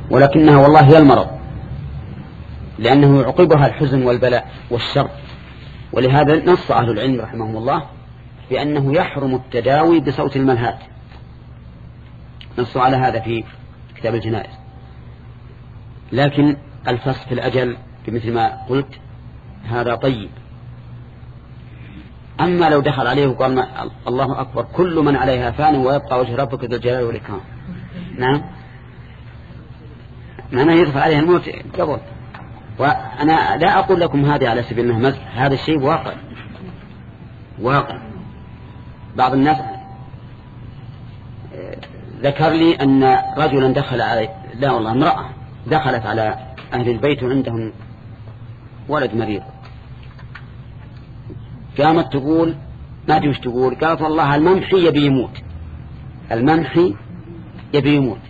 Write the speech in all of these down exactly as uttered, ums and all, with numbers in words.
ولكنها والله هي المرض، لأنه يعقبها الحزن والبلاء والشر. ولهذا نص أهل العلم رحمهم الله بأنه يحرم التداوي بصوت الملهات، نصوا على هذا في كتاب الجنائز. لكن الفصل في الأجل بمثل ما قلت هذا طيب. أما لو دخل عليه وقال الله أكبر كل من عليها فان ويبقى وجه ربك ذو الجلال والإكرام، نعم معناه يدخل عليه الموت قبل. وأنا لا أقول لكم هذه على سبيل المزح، هذا الشيء واقع واقع. بعض الناس ذكر لي أن رجلا دخل على لا والله امرأة دخلت على أهل البيت وعندهم ولد مريض، قامت تقول ما أدري وش تقول، قالت والله الممحي يبي يموت، الممحي يبي يموت.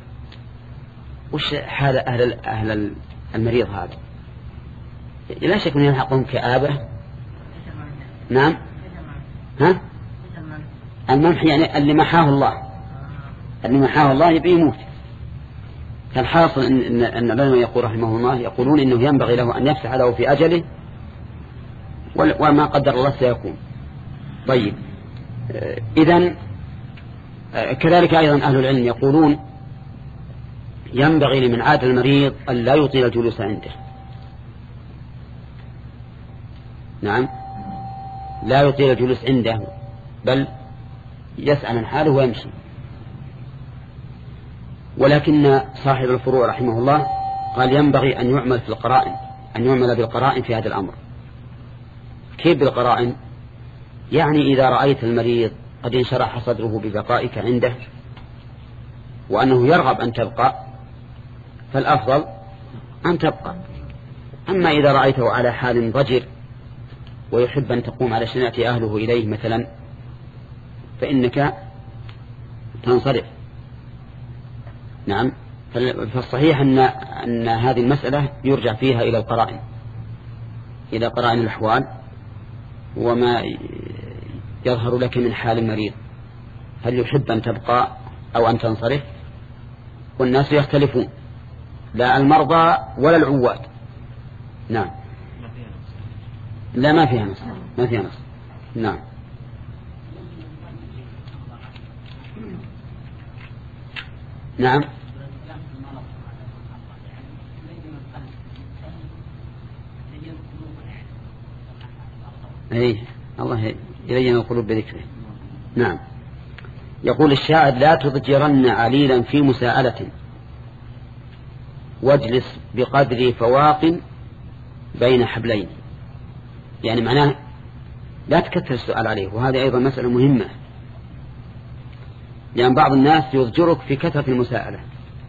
وش حال أهل أهل المريض هذا؟ لا شك أن يلحقهم كآبة. نعم ها الممحي يعني اللي محاه الله، اللي محاه الله يبي يموت. فالحاصل أن أن العلماء يقول رحمه الله يقولون إنه ينبغي له أن يفتح له في أجله وما قدر الله سيكون. طيب إذن كذلك أيضا أهل العلم يقولون ينبغي لمن عاد المريض أن لا يطيل الجلوس عنده. نعم لا يطيل الجلوس عنده بل يسأل عن حاله ويمشي. ولكن صاحب الفروع رحمه الله قال ينبغي أن يعمل في القرائن، أن يعمل بالقرائن في هذا الأمر. كيف بالقرائن؟ يعني إذا رأيت المريض قد انشرح صدره ببقائك عنده وأنه يرغب أن تبقى فالأفضل أن تبقى. أما إذا رأيته على حال ضجر ويحب أن تقوم على شناعة أهله إليه مثلا فإنك تنصرف. نعم فالصحيح أن, أن هذه المسألة يرجع فيها إلى القرائن، إلى قرائن الأحوال وما يظهر لك من حال المريض، هل يحب أن تبقى أو أن تنصرف. والناس يختلفون، لا المرضى ولا العواد. نعم لا ما فيها نص، ما فيها نص. نعم نعم أي الله يلين القلوب بذكره. نعم يقول الشاعر لا تضجرن عليلا في مساءلة واجلس بقدر فواق بين حبلين، يعني معناه لا تكثر السؤال عليه. وهذه أيضا مسألة مهمة، لأن بعض الناس يضجرك في كثرة المساءلة،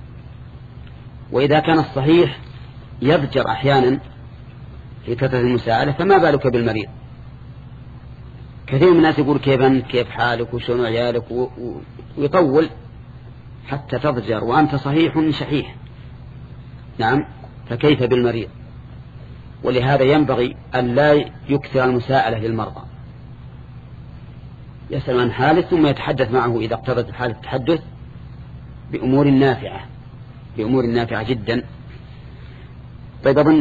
وإذا كان الصحيح يضجر أحيانا في كثرة المساءلة فما بالك بالمريض. كثير من الناس يقول كيف أنت، كيف حالك، وشون عيالك، ويطول حتى تضجر وأنت صحيح شحيح. نعم فكيف بالمريض؟ ولهذا ينبغي أن لا يكثر المساءلة للمرضى، يسأل عن حاله ثم يتحدث معه إذا اقتضت حالة التحدث بأمور نافعة، بأمور نافعة جدا. طيب أظن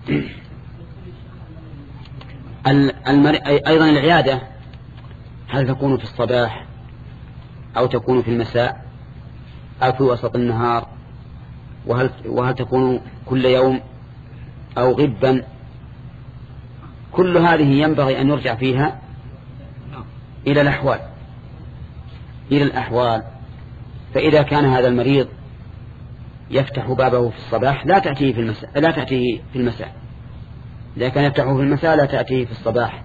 أيضا العيادة هل تكون في الصباح أو تكون في المساء أو في وسط النهار، وهل, وهل تكون كل يوم أو غبا؟ كل هذه ينبغي أن يرجع فيها إلى الأحوال، إلى الأحوال. فإذا كان هذا المريض يفتح بابه في الصباح لا تأتيه في المساء، لا تأتيه في المساء. إذا كان يفتحه في المساء لا تأتيه في الصباح.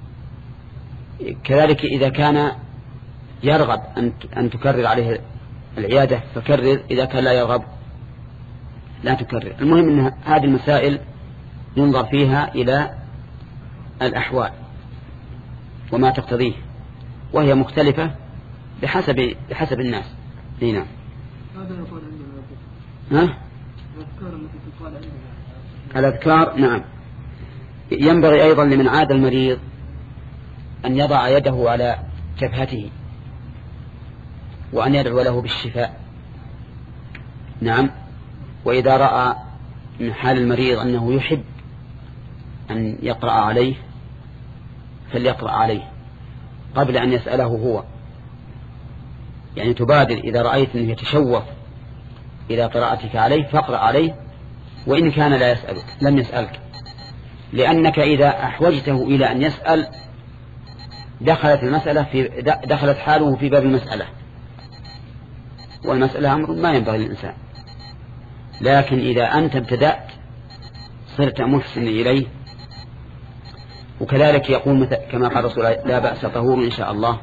كذلك إذا كان يرغب أن تكرر عليه العيادة فكرر، إذا كان لا يرغب لا تكرر. المهم أن هذه المسائل ينظر فيها إلى الأحوال وما تقتضيه، وهي مختلفة بحسب بحسب الناس. هنا ها الأذكار. نعم ينبغي أيضا لمن عاد المريض أن يضع يده على جبهته وأن يدعو له بالشفاء. نعم وإذا رأى من حال المريض أنه يحب أن يقرأ عليه فليقرأ عليه قبل أن يسأله هو، يعني تبادر إذا رأيت أنه يتشوف إلى قراءتك عليه فاقرأ عليه، وإن كان لا يسألك لم يسألك، لأنك إذا أحوجته إلى أن يسأل دخلت المسألة في دخلت حاله في باب المسألة، والمسألة أمر ما ينبغي للإنسان. لكن إذا أنت ابتدأت صرت محسن إليه، وكذلك يقول كما قال رسول الله لا بأس طهور إن شاء الله.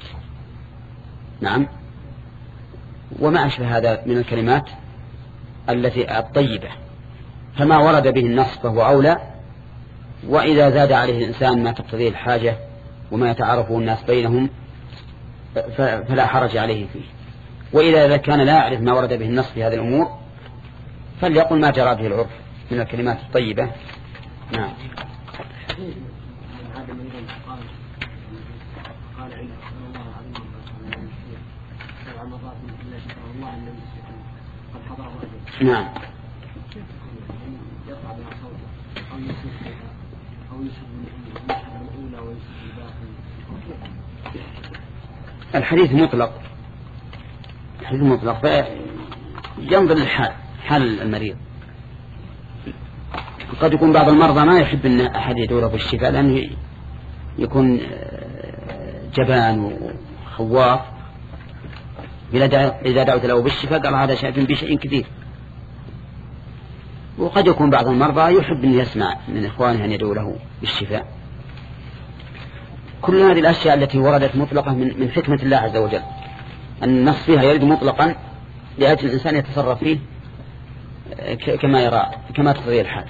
نعم، وما أشبه هذا من الكلمات التي الطيبة، فما ورد به النص فهو أولى، وإذا زاد عليه الإنسان ما تقتضيه الحاجة وما يتعارفه الناس بينهم فلا حرج عليه فيه. وإذا كان لا يعرف ما ورد به النص في هذه الأمور فليقل ما جرى به العرف من الكلمات الطيبة. نعم. نعم. الحديث مطلق، الحديث مطلق ينظر للحال، حال المريض. قد يكون بعض المرضى ما يحب أن أحد يدعو له بالشفاء لأنه يكون جبان وخواف، إذا دعوت له بالشفاء قال هذا شاف بشيء كثير. وقد يكون بعض المرضى يحب أن يسمع من إخوانه أن يدعو له بالشفاء. كل هذه الأشياء التي وردت مطلقة من من حكمة الله عز وجل، أن النص فيها يرد مطلقا لأجل الإنسان يتصرف فيه كما يرى كما تقضي الحال.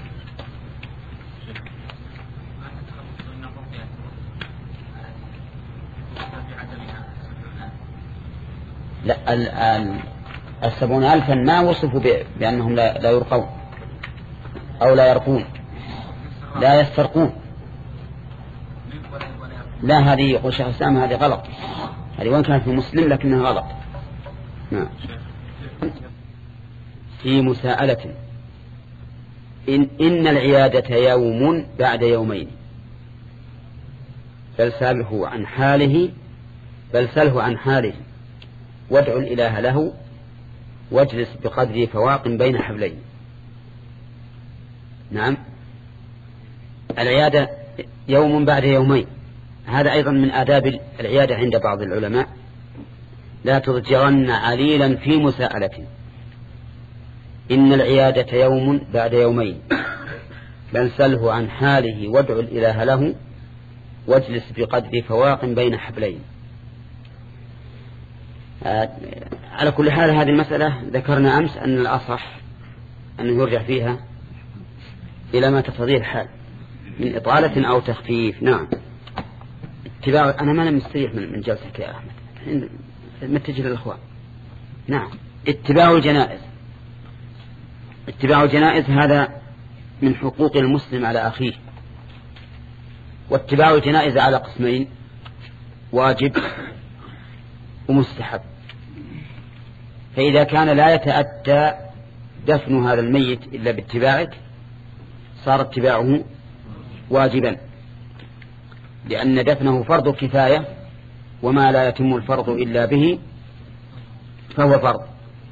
لا، السبعون ألفا ما وصفوا بأنهم لا يرقون أو لا يرقون، لا يسترقون. لا، هذه يقول شيخ الإسلام هذه غلط، هذه وإن كانت في مسلم لكنها غلط. نعم. في مساءلة إن, إن العيادة يوم بعد يومين بل سله عن حاله بل سله عن حاله وادع الإله له واجلس بقدر فواق بين حبلين. نعم، العيادة يوم بعد يومين، هذا أيضا من آداب العيادة عند بعض العلماء. لا تضجرن عليلا في مساءلة، إن العيادة يوم بعد يومين بل سله عن حاله وادع الإله له واجلس بقدر فواق بين حبلين. على كل حال هذه المسألة ذكرنا أمس أن الأصح أنه يرجع فيها إلى ما تقتضيه الحال من إطالة أو تخفيف. نعم. اتباع، أنا ما أنا مستريح من جلسك يا أحمد، متجه للأخوان. نعم. اتباع الجنائز، اتباع الجنائز هذا من حقوق المسلم على أخيه. واتباع الجنائز على قسمين: واجب ومستحب. فإذا كان لا يتأتى دفن هذا الميت إلا باتباعك صار اتباعه واجبا، لأن دفنه فرض كفاية، وما لا يتم الفرض إلا به فهو فرض.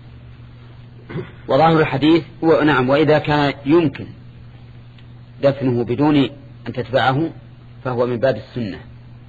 وظاهر الحديث هو نعم، وإذا كان يمكن دفنه بدون أن تتبعه فهو من باب السنة،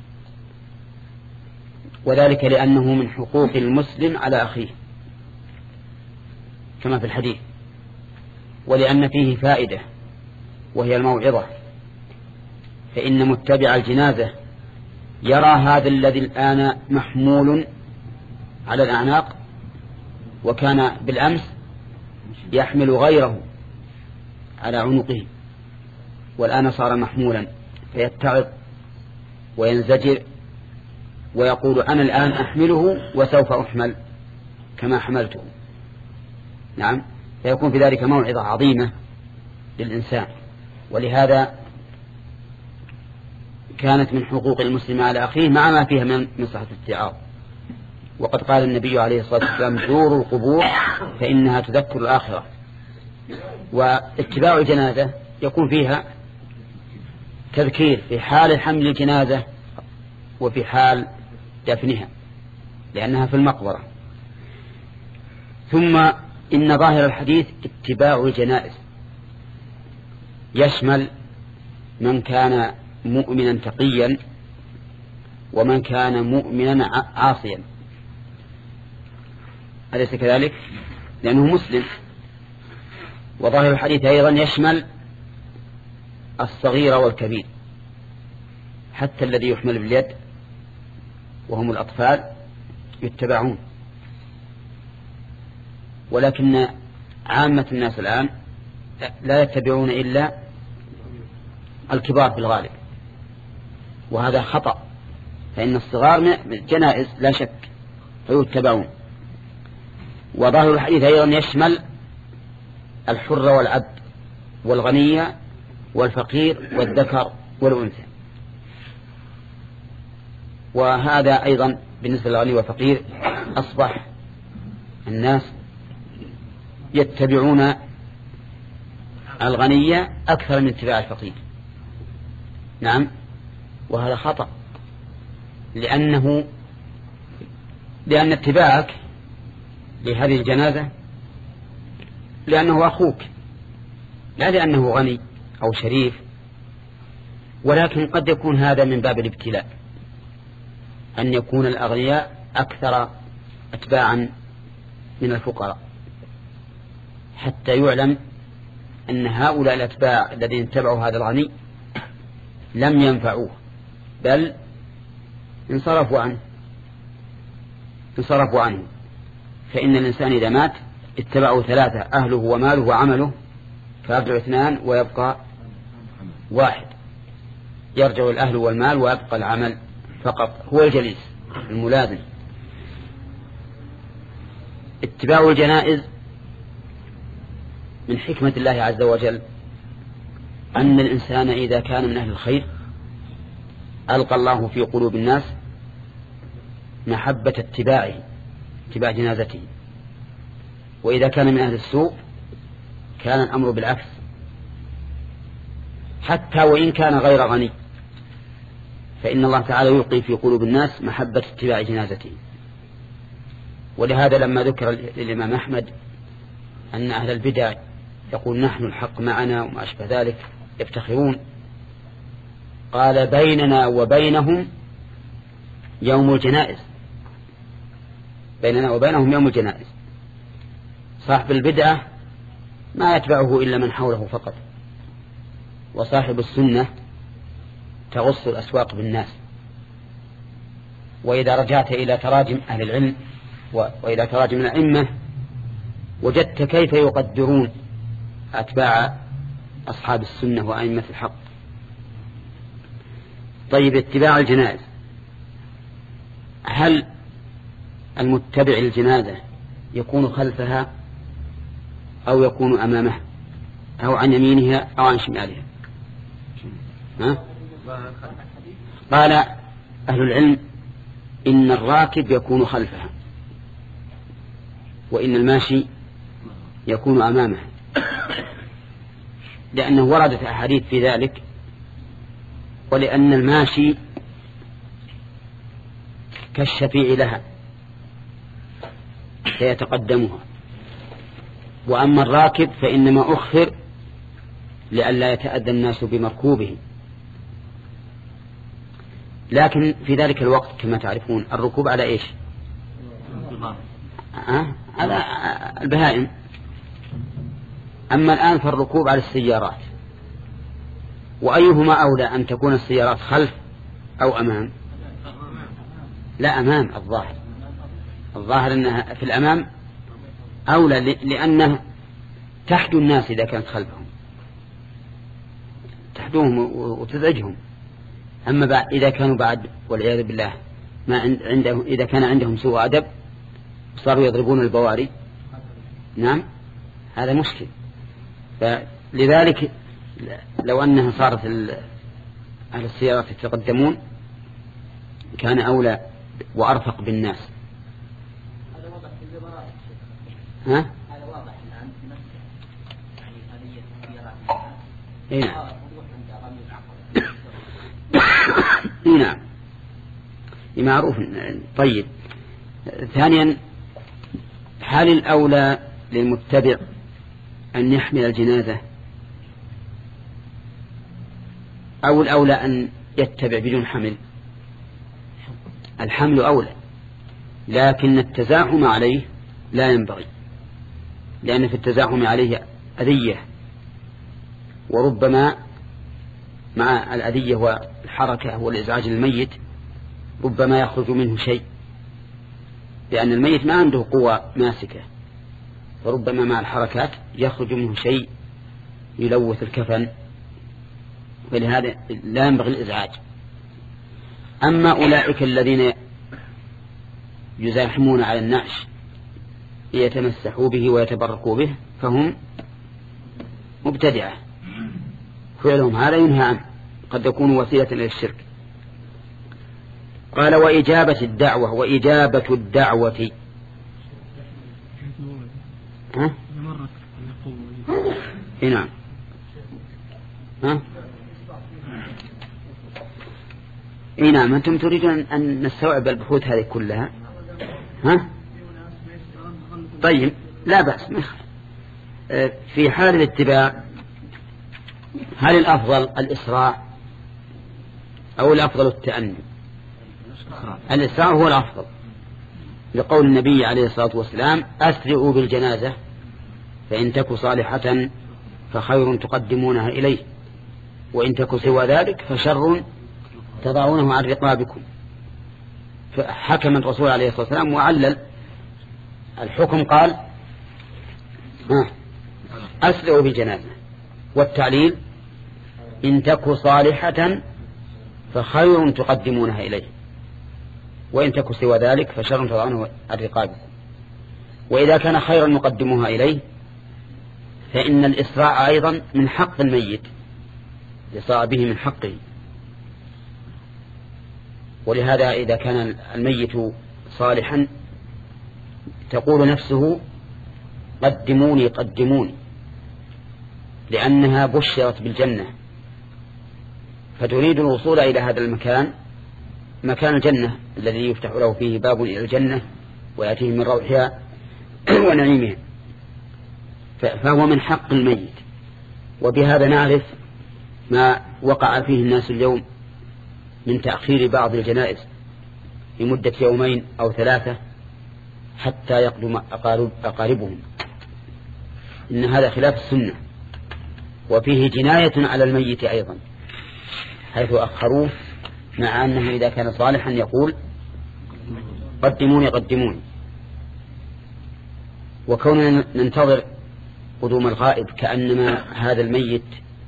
وذلك لأنه من حقوق المسلم على أخيه كما في الحديث، ولأن فيه فائدة وهي الموعظة. فإن متبع الجنازة يرى هذا الذي الآن محمول على الأعناق وكان بالأمس يحمل غيره على عنقه، والآن صار محمولا، فيتعظ وينزجر ويقول أنا الآن أحمله وسوف أحمل كما حملته. نعم، فيكون في ذلك موعظة عظيمة للإنسان. ولهذا كانت من حقوق المسلم على أخيه مع ما فيها من مصلحة الاتعاظ. وقد قال النبي عليه الصلاة والسلام: زوروا القبور فإنها تذكر الآخرة. واتباع الجنازة يكون فيها تذكير في حال حمل الجنازة وفي حال دفنها لأنها في المقبرة. ثم إن ظاهر الحديث اتباع الجنائز يشمل من كان مؤمنا تقيا ومن كان مؤمنا عاصيا، أليس كذلك؟ لأنه مسلم. وظاهر الحديث أيضا يشمل الصغير والكبير، حتى الذي يحمل باليد وهم الأطفال يتبعون. ولكن عامة الناس الآن لا يتبعون إلا الكبار في الغالب، وهذا خطأ، فإن الصغار من جنائز لا شك فيتبعون. وظاهر الحديث أيضا يشمل الحر والعبد والغني والفقير والذكر والأنثى. وهذا أيضا بالنسبة للغني والفقير أصبح الناس يتبعون الغني أكثر من اتباع الفقير. نعم، وهذا خطأ، لأنه لأن اتباعك لهذه الجنازة لأنه أخوك، لا لأنه غني أو شريف. ولكن قد يكون هذا من باب الابتلاء، أن يكون الأغنياء أكثر أتباعا من الفقراء، حتى يعلم أن هؤلاء الأتباع الذين اتبعوا هذا الغني لم ينفعوه بل انصرفوا عنه انصرفوا عنه. فإن الإنسان إذا مات اتبعوا ثلاثة: أهله وماله وعمله، فيرجع اثنان ويبقى واحد. يرجع الأهل والمال ويبقى العمل فقط، هو الجليس الملازم. اتباع الجنائز من حكمة الله عز وجل أن الإنسان إذا كان من أهل الخير ألقى الله في قلوب الناس محبة اتباعه، اتباع جنازته. وإذا كان من أهل السوء كان الأمر بالعكس، حتى وإن كان غير غني فإن الله تعالى يلقي في قلوب الناس محبة اتباع جنازته. ولهذا لما ذكر الإمام أحمد أن أهل البدع يقول نحن الحق معنا وما أشبه ذلك يفتخرون، قال بيننا وبينهم يوم الجنائز، بيننا وبينهم يوم الجنائز. صاحب البدعة ما يتبعه إلا من حوله فقط، وصاحب السنة تغص الأسواق بالناس. وإذا رجعت إلى تراجم أهل العلم وإلى تراجم الأئمة وجدت كيف يقدرون أتباع أصحاب السنة وأئمة الحق. طيب، اتباع الجنائز، هل المتبع الجنازة يكون خلفها أو يكون أمامها أو عن يمينها أو عن شمالها؟ ها؟ قال أهل العلم إن الراكب يكون خلفها، وإن الماشي يكون أمامها، لأنه وردت أحاديث في ذلك، ولأن الماشي كالشفيع لها فيتقدمها، وأما الراكب فإنما أخر لئلا يتأذى الناس بمركوبه. لكن في ذلك الوقت كما تعرفون الركوب على إيش؟ أه؟ على البهائم. أما الآن فالركوب على السيارات. وأيهما أولى، أن تكون السيارات خلف أو أمام؟ لا، أمام. الظاهر الظاهر أنها في الأمام أولى، لأنه تحدو الناس إذا كانت خلفهم، تحدوهم وتزعجهم. أما بعد إذا كانوا بعد والعياذ بالله ما عندهم، إذا كان عندهم سوء أدب صاروا يضربون البواري، نعم هذا مشكل. فلذلك لو أنها صارت أهل السيارات يتقدمون كان أولى وأرفق بالناس. هذا واضح في الزبراء. ها؟ هذا واضح الآن في مكة. نعم. نعم معروف. طيب، ثانيا، هل الأولى للمتبع أن يحمل الجنازة أو الأولى أن يتبع بدون حمل؟ الحمل أولى، لكن التزاحم عليه لا ينبغي، لأن في التزاحم عليه أذية، وربما مع الأذية والحركة والإزعاج للميت ربما يخرج منه شيء، لأن الميت ما عنده قوة ماسكة، فربما مع الحركات يخرج منه شيء يلوث الكفن، ولهذا لا ينبغي الإزعاج. أما أولئك الذين يزاحمون على النعش ليتمسحوا به ويتبركوا به فهم مبتدعة، فعلهم هذا ينهى عنه، قد يكون وسيلة إلى الشرك. قال وإجابة الدعوة، وإجابة الدعوة ها؟ نعم ها؟ اي نعم. أنتم تريدون أن نستوعب البحوث هذه كلها ها؟ طيب لا بأس. في حال الاتباع هل الأفضل الإسراع أو الأفضل التأني؟ الإسراع هو الأفضل، لقول النبي عليه الصلاة والسلام أسرعوا بالجنازة فإن تك صالحة فخير تقدمونها إليه، وإن تك سوى ذلك فشر تضعونه عن رقابكم. فحكم الرسول عليه الصلاة والسلام وعلل الحكم، قال أسرعوا بالجنازة، والتعليل إن تك صالحة فخير تقدمونها إليه، وإن تك سوى ذلك فشر تضعونه عن رقابكم. وإذا كان خيرا نقدمها إليه فإن الإسراع أيضا من حق الميت، الإسراع به من حقه. ولهذا إذا كان الميت صالحا تقول نفسه قدموني قدموني، لأنها بشرت بالجنة، فتريد الوصول إلى هذا المكان، مكان الجنة الذي يفتح له فيه باب إلى الجنة ويأتيه من روحها ونعيمها، فهو من حق الميت. وبهذا نعرف ما وقع فيه الناس اليوم من تأخير بعض الجنائز لمدة يومين أو ثلاثة حتى يقدم أقارب أقاربهم. إن هذا خلاف السنة، وفيه جناية على الميت أيضا، حيث أخروه مع أنه إذا كان صالحا يقول قدموني قدموني. وكوننا ننتظر قدوم الغائب كأنما هذا الميت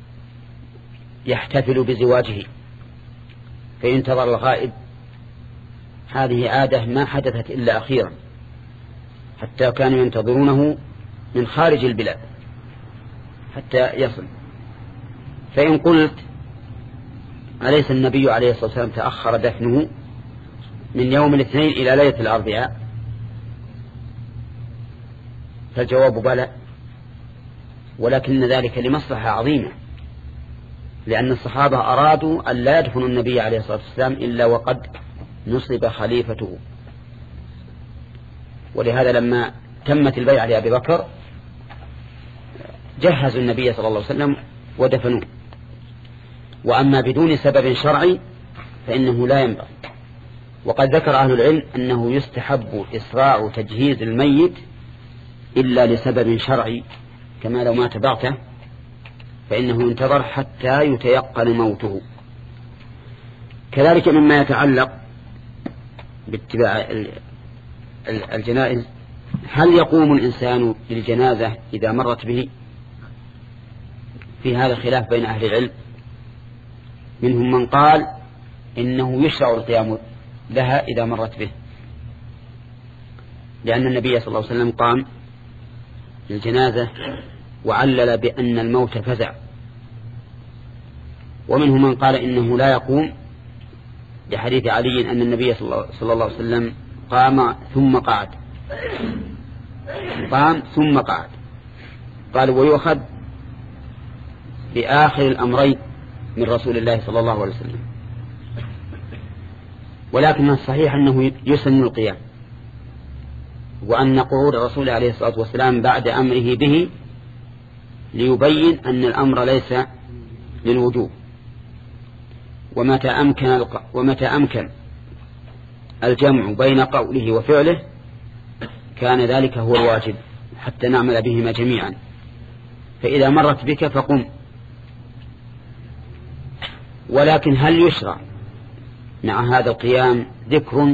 يحتفل بزواجه فينتظر الغائب، هذه عادة ما حدثت إلا أخيرا، حتى كانوا ينتظرونه من خارج البلاد حتى يصل. فإن قلت أليس النبي عليه الصلاة والسلام تأخر دفنه من يوم الاثنين إلى ليلة الأربعاء؟ فالجواب بلى، ولكن ذلك لمصلحة عظيمة، لأن الصحابة أرادوا أن لا يدفنوا النبي عليه الصلاة والسلام إلا وقد نصب خليفته. ولهذا لما تمت البيعة لأبي بكر جهزوا النبي صلى الله عليه وسلم ودفنوه. وأما بدون سبب شرعي فإنه لا ينبغي. وقد ذكر أهل العلم أنه يستحب إسراع تجهيز الميت إلا لسبب شرعي، كما لو مات بغتة فإنه ينتظر حتى يتيقن موته. كذلك مما يتعلق باتباع الجنائز، هل يقوم الإنسان للجنازة إذا مرت به؟ في هذا خلاف بين أهل العلم، منهم من قال إنه يشرع القيام لها إذا مرت به، لأن النبي صلى الله عليه وسلم قام للجنازة وعلل بأن الموت فزع. ومنهم من قال إنه لا يقوم لحديث علي أن النبي صلى الله عليه وسلم قام ثم قعد، قام ثم قعد. قال ويؤخذ بآخر الأمرين من رسول الله صلى الله عليه وسلم، ولكن الصحيح أنه يسن القيام، وأن قعود الرسول عليه الصلاة والسلام بعد أمره به ليبين أن الأمر ليس للوجوب. ومتى أمكن, ومتى أمكن الجمع بين قوله وفعله كان ذلك هو الواجب حتى نعمل بهما جميعا. فإذا مرت بك فقم. ولكن هل يشرع مع هذا القيام ذكر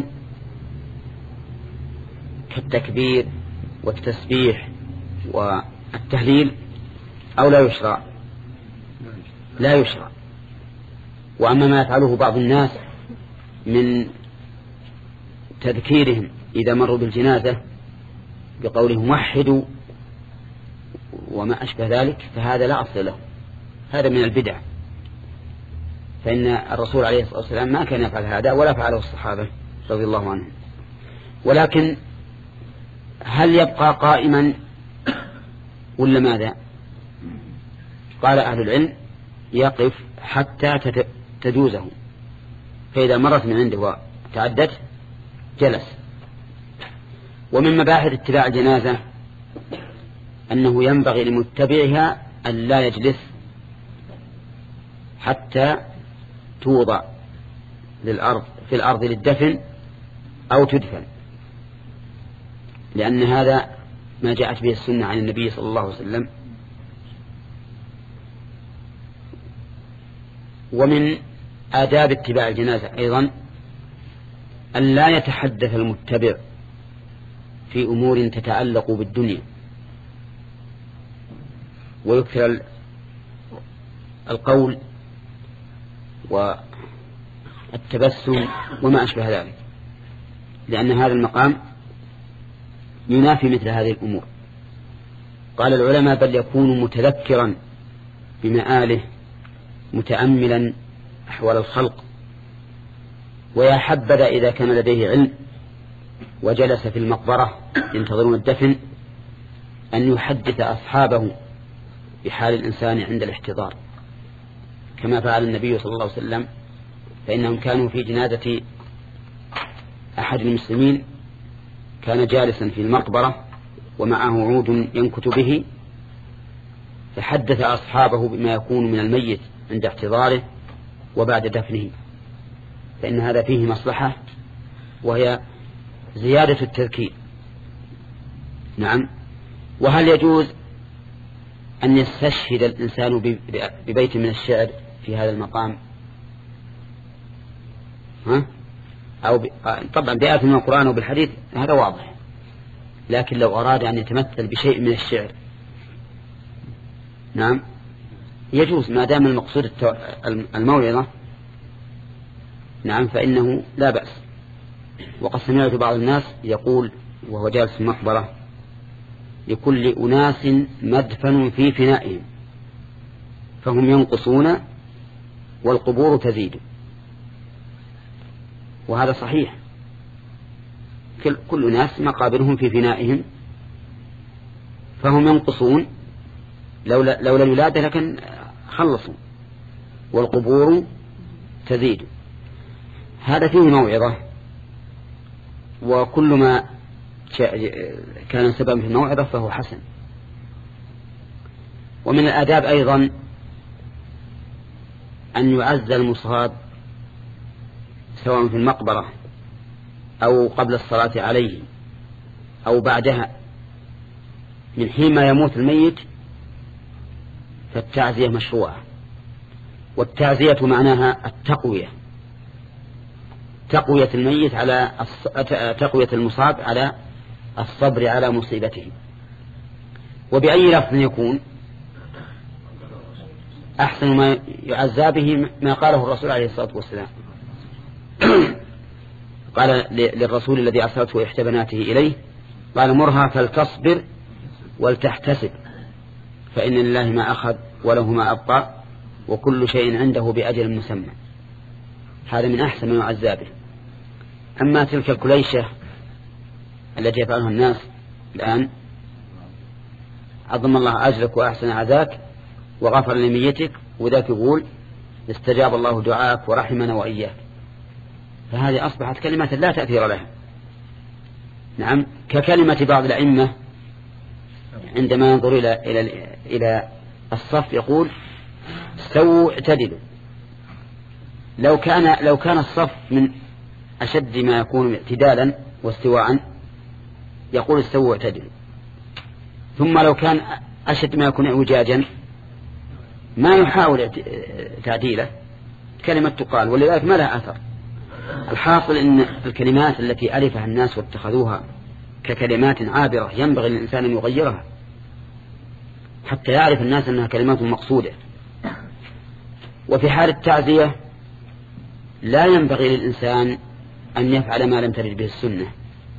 كالتكبير والتسبيح والتهليل أو لا يشرع؟ لا يشرع. وأما ما يفعله بعض الناس من تذكيرهم إذا مروا بالجنازة بقولهم وحدوا وما أشبه ذلك فهذا لا أصل له، هذا من البدع. فإن الرسول عليه الصلاة والسلام ما كان يفعل هذا ولا فعله الصحابة رضي الله عنهم. ولكن هل يبقى قائما ولا ماذا؟ قال أهل العلم يقف حتى تجوزه، فإذا مرت من عنده وتعدت جلس. ومن مباحث اتباع الجنازة أنه ينبغي لمتبعها أن لا يجلس حتى توضع للأرض في الأرض للدفن أو تدفن، لأن هذا ما جاءت به السنة عن النبي صلى الله عليه وسلم. ومن آداب اتباع الجنازة أيضا أن لا يتحدث المتبع في أمور تتعلق بالدنيا ويكثر القول والتبسم وما أشبه ذلك، لأن هذا المقام ينافي مثل هذه الأمور. قال العلماء بل يكون متذكرا بمآله متأملا أحوال الخلق. ويا حبذا إذا كان لديه علم وجلس في المقبرة ينتظرون الدفن أن يحدث أصحابه بحال الإنسان عند الاحتضار كما فعل النبي صلى الله عليه وسلم، فإنهم كانوا في جنازة أحد المسلمين كان جالسا في المقبرة ومعه عود ينكت به، فحدث أصحابه بما يكون من الميت عند احتضاره وبعد دفنه، فإن هذا فيه مصلحة وهي زيادة التذكير. نعم. وهل يجوز أن يستشهد الإنسان ببيت من الشعر في هذا المقام؟ ها؟ أو ب... طبعا بآية من القرآن وبالحديث هذا واضح، لكن لو أراد أن يتمثل بشيء من الشعر نعم يجوز ما دام المقصود التو... الموعظة نعم فإنه لا بأس. وقد سمعت بعض الناس يقول وهو جالس في المقبرة لكل أناس مدفن في فنائهم فهم ينقصون والقبور تزيد، وهذا صحيح. كل ناس مقابرهم في فنائهم فهم ينقصون، لولا, لولا الولادة لكن خلصوا، والقبور تزيد. هذا فيه موعظة، وكل ما كان سببا في الموعظة فهو حسن. ومن الآداب أيضا أن يعز المصاب سواء في المقبرة أو قبل الصلاة عليه أو بعدها، من حين ما يموت الميت فالتعزية مشروعة. والتعزية معناها التقوية، تقوية الميت على تقوية المصاب على الصبر على مصيبته. وبأي لفظ يكون أحسن ما يعزى به ما قاله الرسول عليه الصلاة والسلام. قال للرسول الذي أرسلته إحدى بناته إليه قال مرها فلتصبر ولتحتسب فإن لله ما أخذ وله ما أبقى وكل شيء عنده بأجل مسمى. هذا من أحسن ما يعزى به. أما تلك الكليشة التي يفعلها الناس الآن عظم الله أجرك وأحسن عزاك وغفر لميتك، وذاك يقول استجاب الله دعاءك ورحمنا وإياك. فهذه أصبحت كلمات لا تأثير لها. نعم، ككلمة بعض الأئمة عندما ينظر إلى إلى إلى الصف يقول استووا اعتدلوا. لو كان لو كان الصف من أشد ما يكون اعتدالا واستواء يقول استووا اعتدلوا، ثم لو كان أشد ما يكون اعوجاجا ما يحاول تعديله، كلمة تقال، ولذلك ما لها أثر. الحاصل أن الكلمات التي ألفها الناس واتخذوها ككلمات عابرة ينبغي للإنسان أن يغيرها حتى يعرف الناس أنها كلمات مقصودة. وفي حال التعزية لا ينبغي للإنسان أن يفعل ما لم ترد به السنة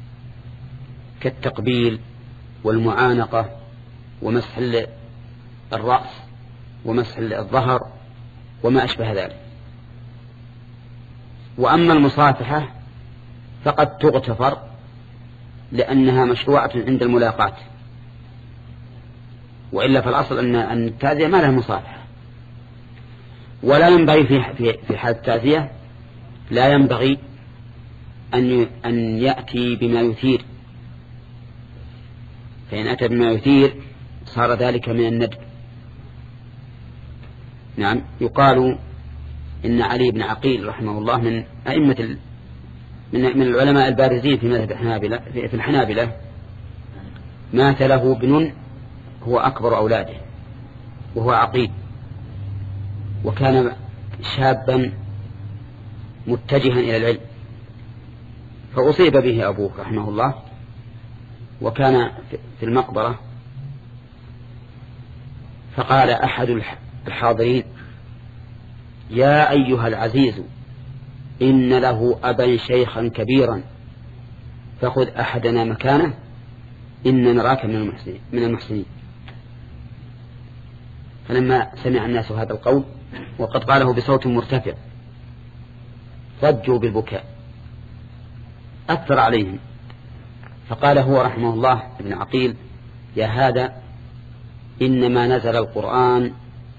كالتقبيل والمعانقة ومسح الرأس ومسح الظهر وما أشبه ذلك. وأما المصافحة فقد تغتفر لأنها مشروعة عند الملاقات، وإلا فالأصل أن أن التعزية ما لها مصافحة. ولا ينبغي في في حال التعزية لا ينبغي أن أن يأتي بما يثير، فإن أتى بما يثير صار ذلك من الندب. نعم، يقال إن علي بن عقيل رحمه الله من أئمة من من العلماء البارزين في مذهب الحنابلة في الحنابلة مات له ابن هو أكبر أولاده وهو عقيل، وكان شابا متجها إلى العلم، فأصيب به أبوه رحمه الله، وكان في المقبرة، فقال أحد الحاضرين يا أيها العزيز إن له أبا شيخا كبيرا فخذ أحدنا مكانه إن نراك من المحسنين, من المحسنين. فلما سمع الناس هذا القول وقد قاله بصوت مرتفع ضجوا بالبكاء، أثر عليهم، فقال هو رحمه الله ابن عقيل يا هذا إنما نزل القرآن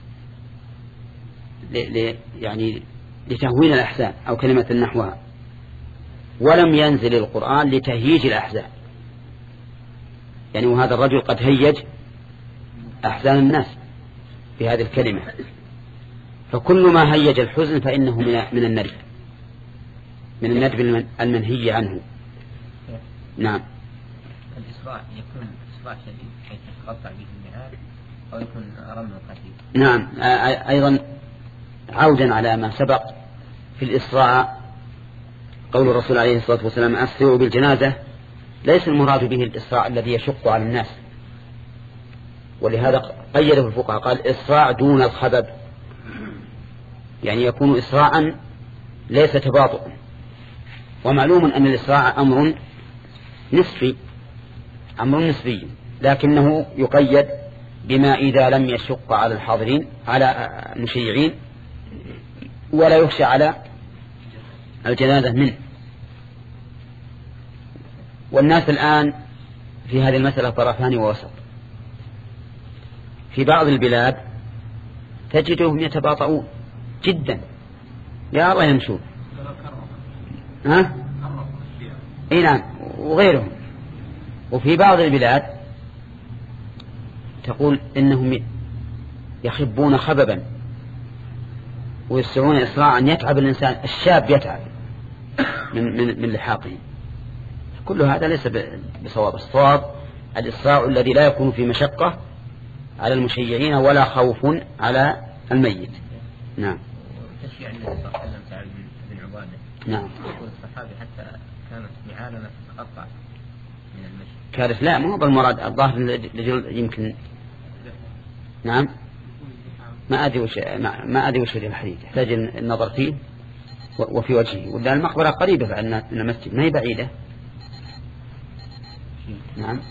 ل... يعني لتهوين الأحزان أو كلمة نحوها، ولم ينزل القرآن لتهييج الأحزان. يعني وهذا الرجل قد هيج أحزان الناس في هذه الكلمة، فكل ما هيج الحزن فإنه من من الندب من الندب المنهي عنه. نعم. الإسراع يكون إسراع شديد حيث يتقطع به النهار أو يكون رمى خفيف. نعم. أيضا عودا على ما سبق في الإسراع قول الرسول عليه الصلاة والسلام أسرعوا بالجنازة، ليس المراد به الإسراع الذي يشق على الناس، ولهذا قيده الفقهاء قال إسراع دون الخبب، يعني يكون إسراعا ليس تباطؤا. ومعلوم أن الإسراع أمر نسبي أمر نسبي لكنه يقيد بما إذا لم يشق على الحاضرين على المشيعين ولا يخشى على الجنازة منه. والناس الآن في هذه المسألة طرفان ووسط. في بعض البلاد تجدهم يتباطؤون جدا يا الله يمشون، ها؟ اي نعم، وغيرهم. وفي بعض البلاد تقول إنهم يخبون خببا ويسرعون إسراعا يتعب الإنسان، الشاب يتعب من, من, من لحاقه. كل هذا ليس بصواب. الصواب الإسراع الذي لا يكون في مشقة على المشيعين ولا خوف على الميت. نعم. تشيع النبي صلى الله عليه وسلم سعد بن عبادة. نعم. والصحابي حتى كانت معالمة تتقطع من المشي. كارث لا مو بالمراد الظاهر الرجل يمكن. نعم. ما أدري وش ما, ما أدري وش الحديث يحتاج النظر فيه وفي وجهه. ولا المقبرة قريبة عن المسجد ما هي بعيدة. نعم.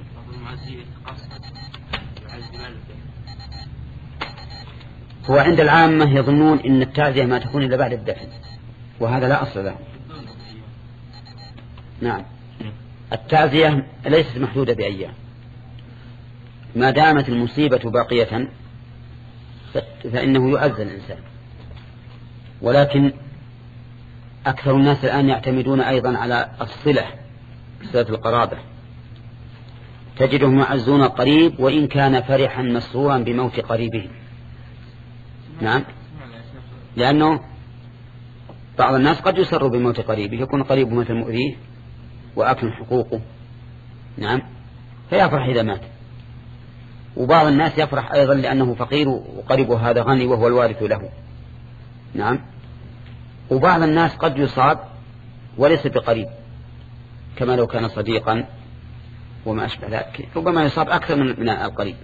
هو عند العامة يظنون إن التعزية ما تكون إلا بعد الدفن، وهذا لا أصل له. نعم. التعزية ليست محدودة بأيام، ما دامت المصيبة باقية فإنه يؤذى الإنسان. ولكن أكثر الناس الآن يعتمدون أيضا على الصلة، صلة القرابة، تجدهم يعزون القريب وإن كان فرحا مسرورا بموت قريبه. نعم، لأنه بعض الناس قد يسر بموت قريبه، يكون قريبه مثل مؤذيه وأكل حقوقه، نعم، فيفرح إذا مات. وبعض الناس يفرح أيضا لأنه فقير وقريبه هذا غني وهو الوارث له، نعم. وبعض الناس قد يصاب وليس بقريب، كما لو كان صديقا وما أشبه ذلك، ربما يصاب أكثر من القريب،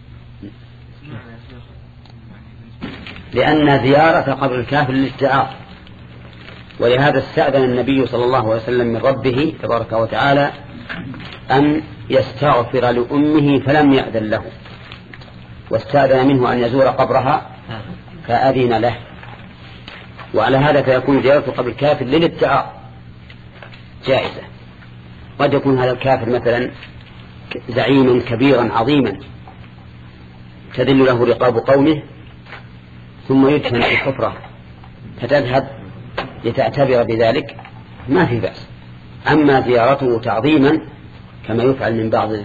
لأن زيارة قبر الكافر للاستعاضة. ولهذا استأذن النبي صلى الله عليه وسلم من ربه تبارك وتعالى أن يستغفر لأمه فلم يأذن له، واستأذن منه أن يزور قبرها فأذن له. وعلى هذا فيكون زيارة قبر الكافر للاتعاظ جائزة. قد يكون هذا الكافر مثلا زعيما كبيرا عظيما تذل له رقاب قومه، ثم يدفن في حفرة فتذهب لتعتبر بذلك، ما في بأس. أما زيارته تعظيما كما يفعل من بعض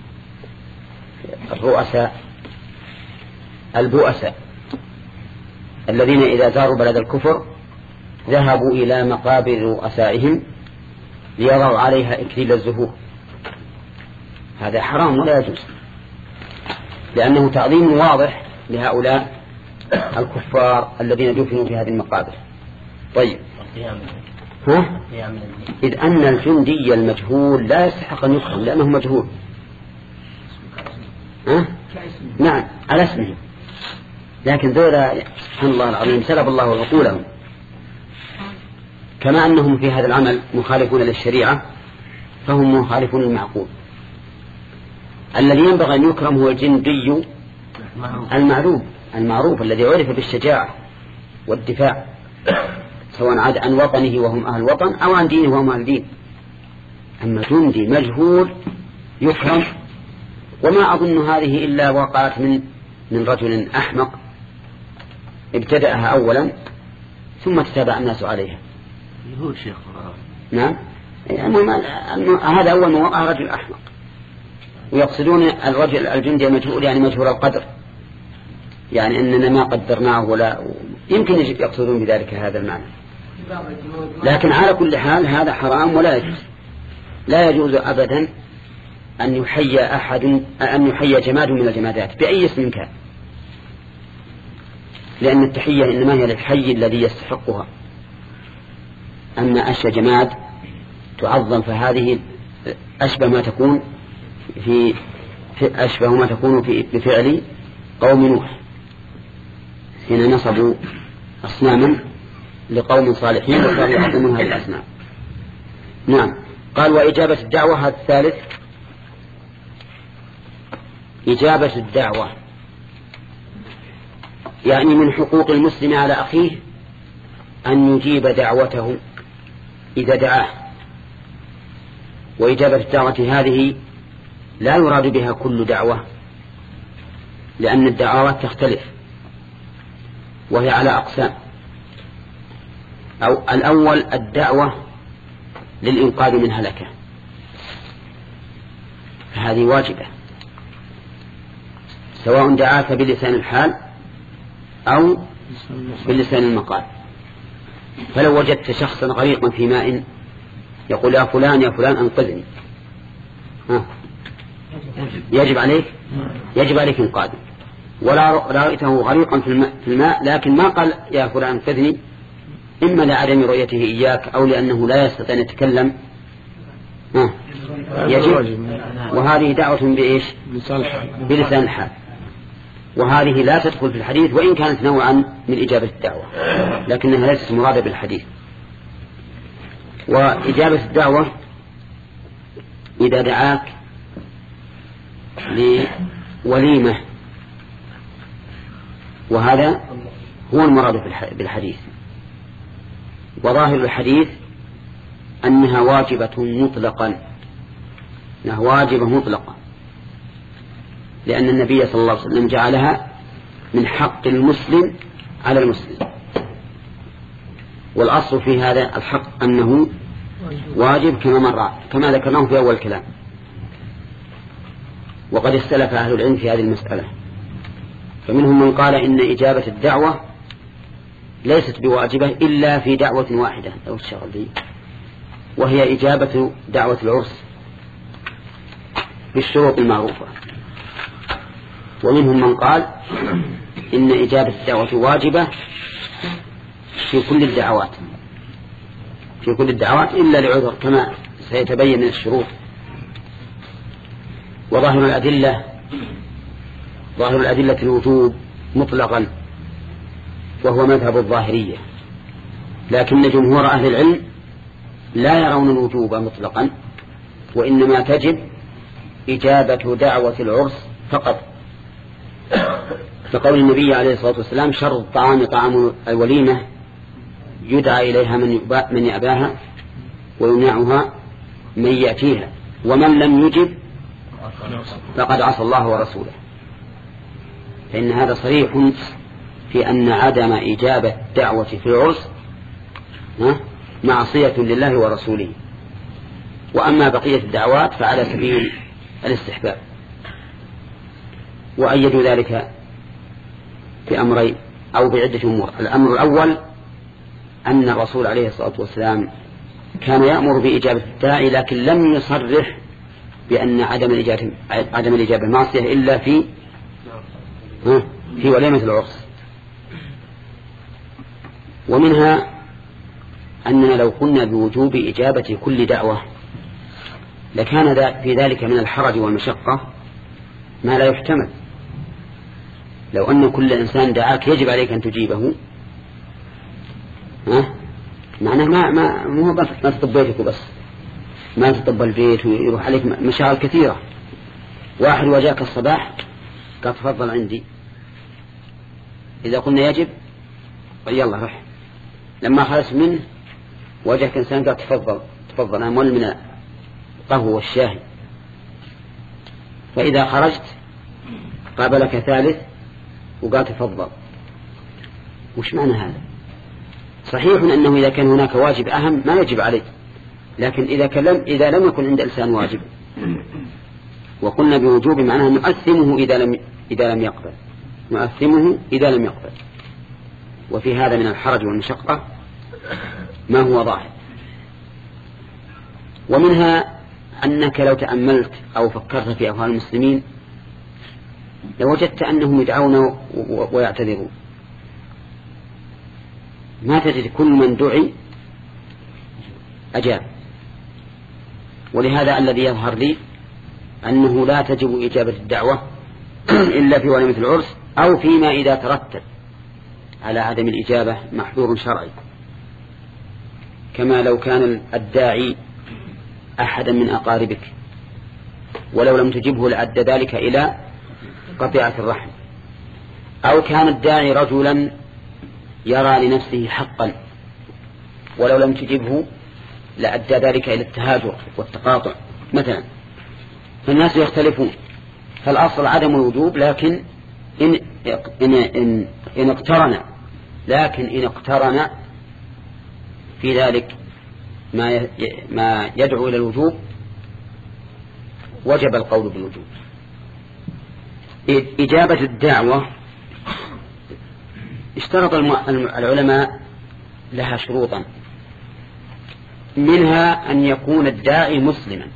الرؤساء البؤساء الذين إذا زاروا بلد الكفر ذهبوا إلى مقابر رؤسائهم ليضعوا عليها إكليل الزهور، هذا حرام ولا يجوز، لأنه تعظيم واضح لهؤلاء الكفار الذين دفنوا في هذه المقابر. طيب، ها؟ إذ أن الجندي المجهول لا يستحق أن يكرم لأنه مجهول، ها؟ نعم، على اسمه، لكن ذولا سبحان الله العظيم سلب الله عقولهم. كما أنهم في هذا العمل مخالفون للشريعة فهم مخالفون المعقول. الذي ينبغي أن يكرم هو الجندي المعروف المعروف الذي عرف بالشجاعة والدفاع، سواء عاد عن وطنه وهم أهل وطن أو عن دينه وهم أهل دين. أما جندي مجهول يكرم، وما أظن هذه إلا وقعت من من رجل أحمق ابتدأها أولا ثم تتابع الناس عليها. يهود شيخ. نعم، هذا أول ما وقع رجل أحمق، ويقصدون الرجل الجندي المجهول يعني مجهول القدر، يعني أننا ما قدرناه، ولا يمكن يقصدون بذلك هذا المعنى. لكن على كل حال هذا حرام ولا يجوز. لا يجوز أبدا أن يحيى أحد أن يحيى جماد من الجمادات بأي اسم كان، لأن التحية إنما هي للحي الذي يستحقها. أما أشياء جماد تعظم فهذه أشبه ما تكون في أشبه ما تكون في بفعل قوم نوح حين نصبوا أصناما لقوم صالحين وكانوا يعظمون هذه الأصنام. نعم. قال وإجابة الدعوة هذا الثالث، إجابة الدعوة يعني من حقوق المسلم على أخيه أن يجيب دعوته إذا دعاه. وإجابة الدعوة هذه لا يراد بها كل دعوة، لأن الدعوات تختلف وهي على أقسام. أو الأول الدعوة للإنقاذ من هلكة، فهذه واجبة سواء دعاك بلسان الحال أو بلسان المقال. فلو وجدت شخصا غريقا في ماء يقول يا فلان يا فلان أنقذني، ها يجب عليك يجب عليك إنقاذه. ولا رأيته غريقا في الماء لكن ما قال يا فلان أنقذني، إما لعدم رؤيته إياك أو لأنه لا يستطيع أن يتكلم، ها يجب. وهذه دعوة بإيش؟ بلسان الحال، وهذه لا تدخل في الحديث وإن كانت نوعا من إجابة الدعوة، لكنها ليست مرادة بالحديث. وإجابة الدعوة إذا دعاك لوليمة، وهذا هو المراد بالحديث. وظاهر الحديث أنها واجبة مطلقا، أنها واجبة مطلقا، لأن النبي صلى الله عليه وسلم جعلها من حق المسلم على المسلم. والأصل في هذا الحق أنه واجب كما مر كما ذكرناه في أول الكلام. وقد اختلف أهل العلم في هذه المسألة، فمنهم من قال إن إجابة الدعوة ليست بواجبة إلا في دعوة واحدة أو الشغل دي، وهي إجابة دعوة العرس بالشروط المعروفة. ومنهم من قال إن إجابة الدعوة واجبة في كل الدعوات في كل الدعوات إلا لعذر كما سيتبين من الشروط. وظاهر الأدلة ظاهر الأدلة الوجوب مطلقا، وهو مذهب الظاهرية، لكن جمهور أهل العلم لا يرون الوجوب مطلقا، وإنما تجب إجابة دعوة العرس فقط، فقول النبي عليه الصلاة والسلام: شر الطعام طعام الوليمة يدعى إليها من يأباها ويمنعها من يأتيها، ومن لم يجب فقد عصى الله ورسوله. فإن هذا صريح في أن عدم إجابة دعوة في العرس معصية لله ورسوله. وأما بقية الدعوات فعلى سبيل الاستحباب. وأيدوا ذلك بأمرين أو بعدة أمور. الأمر الأول أن الرسول عليه الصلاة والسلام كان يأمر بإجابة الداعي، لكن لم يصرح بأن عدم الإجابة عدم الإجابة معصية إلا في في وليمة العرس. ومنها أننا لو قلنا بوجوب إجابة كل دعوة لكان في ذلك من الحرج والمشقة ما لا يحتمل. لو أن كل إنسان دعاك يجب عليك أن تجيبه، ها معناه ما ما مو بس ما تطب بيتك بس، ما تطب البيت ويروح عليك مشاغل كثيرة. واحد وجاك الصباح قال تفضل عندي، إذا قلنا يجب يلا رح. لما خلص منه وجهك إنسان قال تفضل تفضل أنا مول من القهوة والشاهي. فإذا خرجت قابلك ثالث وقال تفضل. وش معنى هذا؟ صحيح أنه إذا كان هناك واجب أهم ما يجب عليك، لكن إذا كلم إذا لم يكن عند إنسان واجب وقلنا بوجوب معناه نؤثمه إذا لم إذا لم يقبل نؤثمه إذا لم يقبل. وفي هذا من الحرج والمشقة ما هو ظاهر. ومنها أنك لو تأملت أو فكرت في أفعال المسلمين لوجدت أنهم يدعون ويعتذرون. ما تجد كل من دعي أجاب. ولهذا الذي يظهر لي أنه لا تجب إجابة الدعوة إلا في وليمة العرس أو فيما إذا ترتب على عدم الإجابة محظور شرعي، كما لو كان الداعي أحدا من أقاربك ولو لم تجبه لأدى ذلك إلى قطيعة الرحم، أو كان الداعي رجلا يرى لنفسه حقا ولو لم تجبه لأدى ذلك إلى التهاجر والتقاطع مثلا. فالناس يختلفون، فالأصل عدم الوجوب، لكن إن, إن, إن, إن اقترن لكن إن اقترن في ذلك ما ما يدعو إلى الوجوب وجب القول بالوجوب. إجابة الدعوة اشترط العلماء لها شروطا، منها أن يكون الداعي مسلما.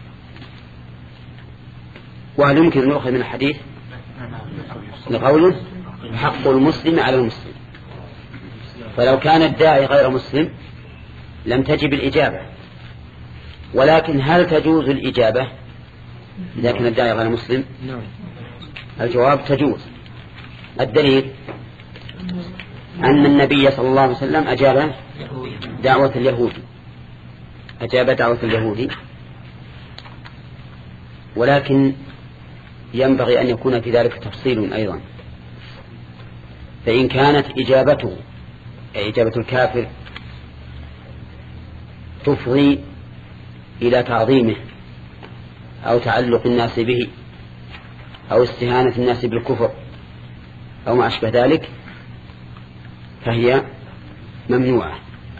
وهل يمكن أن نأخذ من الحديث لقوله حق المسلم على المسلم؟ فلو كان الداعي غير مسلم لم تجب الإجابة. ولكن هل تجوز الإجابة إذا كان الداعي غير مسلم؟ الجواب تجوز. الدليل أن النبي صلى الله عليه وسلم أجاب دعوة اليهود أجاب دعوة اليهود ولكن ينبغي أن يكون في ذلك تفصيل أيضا. فإن كانت إجابته إجابة الكافر تفضي إلى تعظيمه أو تعلق الناس به أو استهانة الناس بالكفر أو ما أشبه ذلك فهي ممنوعة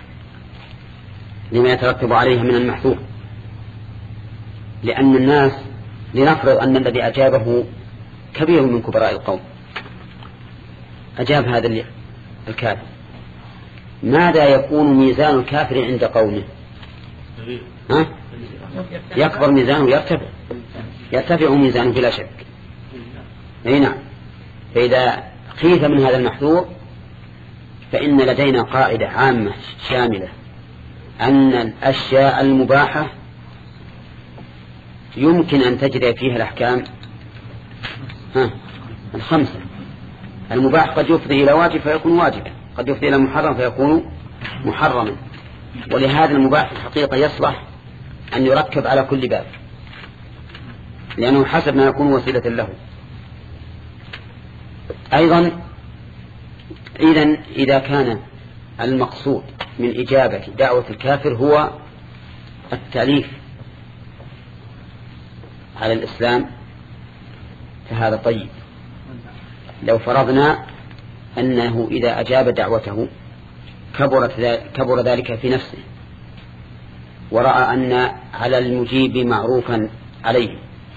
لما يترتب عليها من المحذور. لأن الناس، لنفرض أن الذي أجابه كبير من كبراء القوم، أجاب هذا الكافر، ماذا يكون ميزان الكافر عند قومه؟ ها؟ يكبر ميزانه، يرتفع يرتفع ميزانه بلا شك. أي نعم. فإذا خيف من هذا المحذور فإن لدينا قاعدة عامة شاملة أن الأشياء المباحة يمكن أن تجري فيها الأحكام ها الخمسة. المباح قد يفضي إلى واجب فيكون واجبا، قد يفضي إلى محرم فيكون محرما. ولهذا المباح في الحقيقة يصلح أن يركب على كل باب، لأنه حسب ما يكون وسيلة له. أيضا إذن إذا كان المقصود من إجابة دعوة الكافر هو التأليف على الإسلام فهذا طيب. لو فرضنا أنه إذا أجاب دعوته كبر ذلك في نفسه، ورأى أن على المجيب معروفا عليه،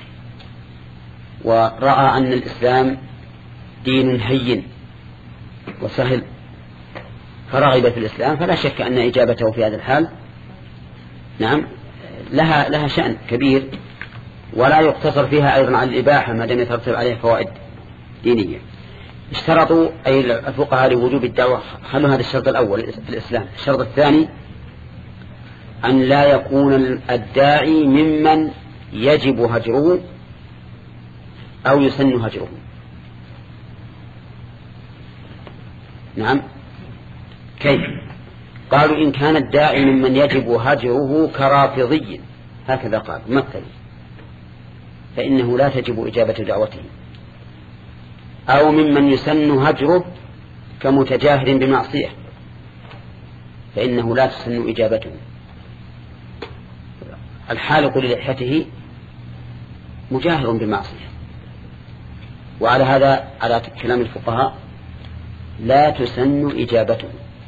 ورأى أن الإسلام دين هين وسهل فرغب في الإسلام، فلا شك أن إجابته في هذا الحال نعم لها لها شأن كبير، ولا يقتصر فيها أيضا على الإباحة ما دام يترتب عليه فوائد دينية. اشترطوا أي الفقهاء لوجوب الدعوة، خلوا هذا الشرط الأول في الإسلام. الشرط الثاني أن لا يكون الداعي ممن يجب هجره أو يسن هجره. نعم. كيف؟ قالوا إن كان الداعي ممن يجب هجره كرافضي، هكذا قال مثل، فإنه لا تجب إجابة دعوته. أو ممن يسن هجره كمتجاهر بمعصية، فإنه لا تسن إجابته. الحالق للحيته مجاهر بمعصية، وعلى هذا على كلام الفقهاء لا تسن إجابته،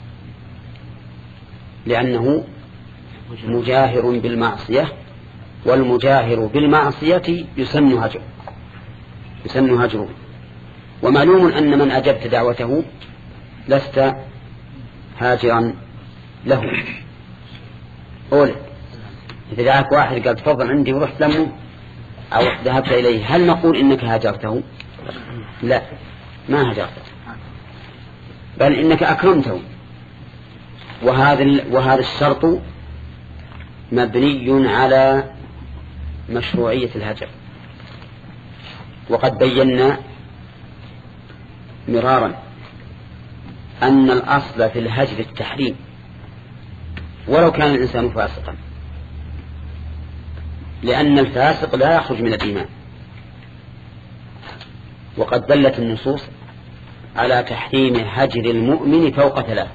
لأنه مجاهر بالمعصية، والمجاهر بالمعصية يسن هجره يسن هجره ومعلوم أن من أجبت دعوته لست هاجرا له. أولا إذا جاءك واحد قال تفضل عندي ورحت لمه أو ذهبت إليه، هل نقول إنك هاجرته؟ لا، ما هاجرته، بل إنك أكرمته. وهذا وهذا الشرط مبني على مشروعية الهجر، وقد بينا مرارا أن الأصل في الهجر التحريم ولو كان الإنسان فاسقا، لأن الفاسق لا يخرج من الإيمان. وقد دلت النصوص على تحريم هجر المؤمن فوق ثلاث.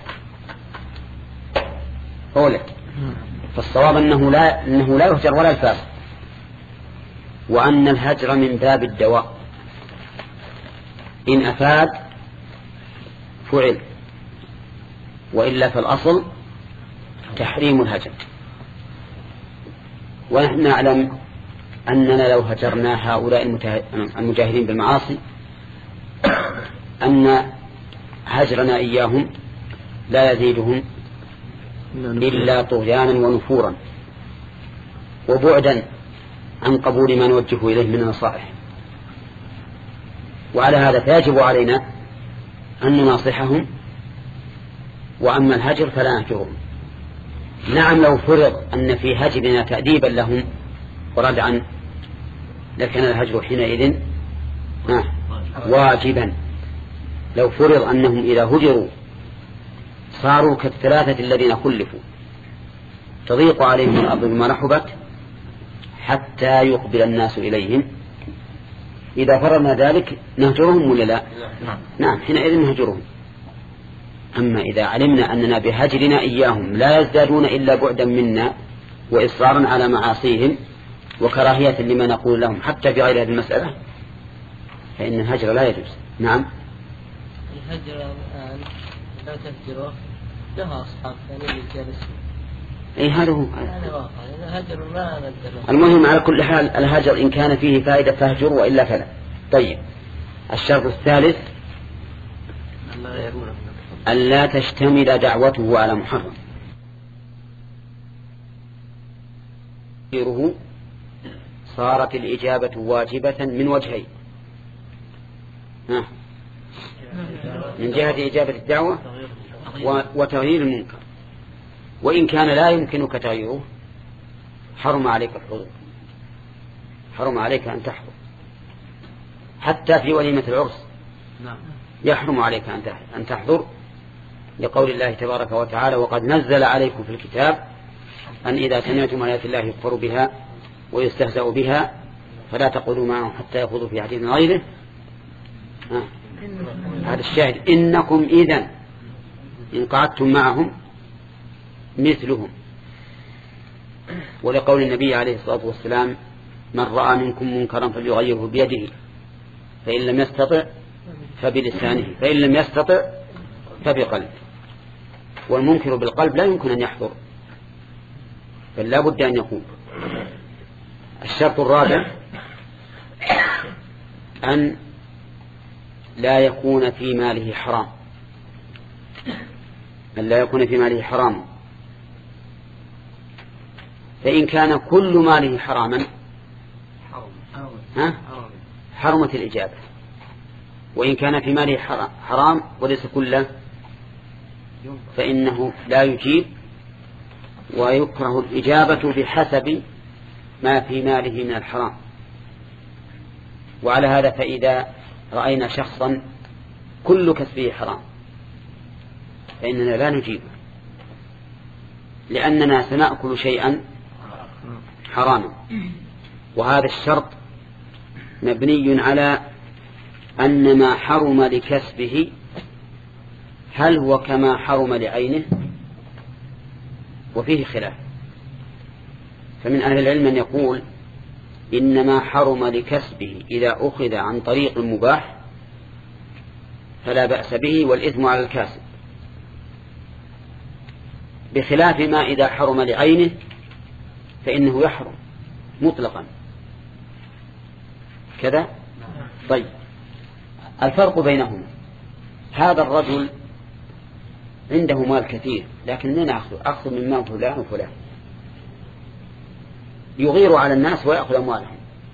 أولا فالصواب أنه لا, أنه لا يهجر ولا الفاسق، وأن الهجر من باب الدواء، إن أفاد فعل، وإلا فالأصل تحريم الهجر. ونحن نعلم أننا لو هجرنا هؤلاء المجاهرين بالمعاصي أن هجرنا إياهم لا يزيدهم إلا طغيانا ونفورا وبعدا عن قبول ما نوجه إليه من النصائح. وعلى هذا فيجب علينا أن نناصحهم، وأما الهجر فلا نهجرهم. نعم لو فرض أن في هجرنا تأديبا لهم وردعا لكن الهجر حينئذ واجبا. لو فرض أنهم إذا هجروا صاروا كالثلاثة الذين خلفوا تضيق عليهم الأرض بما رحبت حتى يقبل الناس إليهم، إذا فرضنا ذلك نهجرهم ولا لا؟ نعم حينئذ نهجرهم. أما إذا علمنا أننا بهجرنا إياهم لا يزدادون إلا بعدا منا وإصرارا على معاصيهم وكراهية لما نقول لهم حتى في غير هذه المسألة، فإن الهجر لا يجوز. نعم. الهجر الآن لا تهجره لها أصحاب ثانيين الجالسين. أي هذا هو. الهجر ما ندره. المهم على كل حال الهجر إن كان فيه فائدة فهجر وإلا فلا. طيب الشرط الثالث ألا تشتمل دعوته على محرم. صارت الإجابة واجبة من وجهين: من جهة إجابة الدعوة وتغيير المنكر، وإن كان لا يمكنك تغييره حرم عليك الحضور، حرم عليك أن تحضر حتى في وليمة العرس يحرم عليك أن تحضر، لقول الله تبارك وتعالى: وقد نزل عليكم في الكتاب أن إذا سمعتم آيات الله يكفر بها ويستهزأ بها فلا تقولوا معهم حتى يخوضوا في حديث غيره. هذا الشاهد: إنكم إذن إن قعدتم معهم مثلهم. ولقول النبي عليه الصلاة والسلام: من رأى منكم منكرا فليغيره بيده، فإن لم يستطع فبلسانه، فإن لم يستطع فبقلبه. والمنكر بالقلب لا يمكن أن يحضر، بل لا بد أن يكون. الشرط الرابع أن لا يكون في ماله حرام، أن لا يكون في ماله حرام. فإن كان كل ماله حراما ها حرمت الإجابة، وإن كان في ماله حرام وليس كله فإنه لا يجيب، ويكره الإجابة بحسب ما في ماله من الحرام. وعلى هذا فإذا رأينا شخصا كل كسبه حرام فإننا لا نجيبه، لأننا سنأكل شيئا حراما. وهذا الشرط مبني على أن ما حرم لكسبه هل هو كما حرم لعينه، وفيه خلاف. فمن أهل العلم من يقول إنما حرم لكسبه إذا أخذ عن طريق مباح فلا بأس به والإثم على الكاسب، بخلاف ما إذا حرم لعينه فإنه يحرم مطلقا كذا. طيب الفرق بينهما: هذا الرجل عنده مال كثير، لكن من أخذ أخذ من مال فلان وفلان، يغير على الناس ويأخذ أموالهم،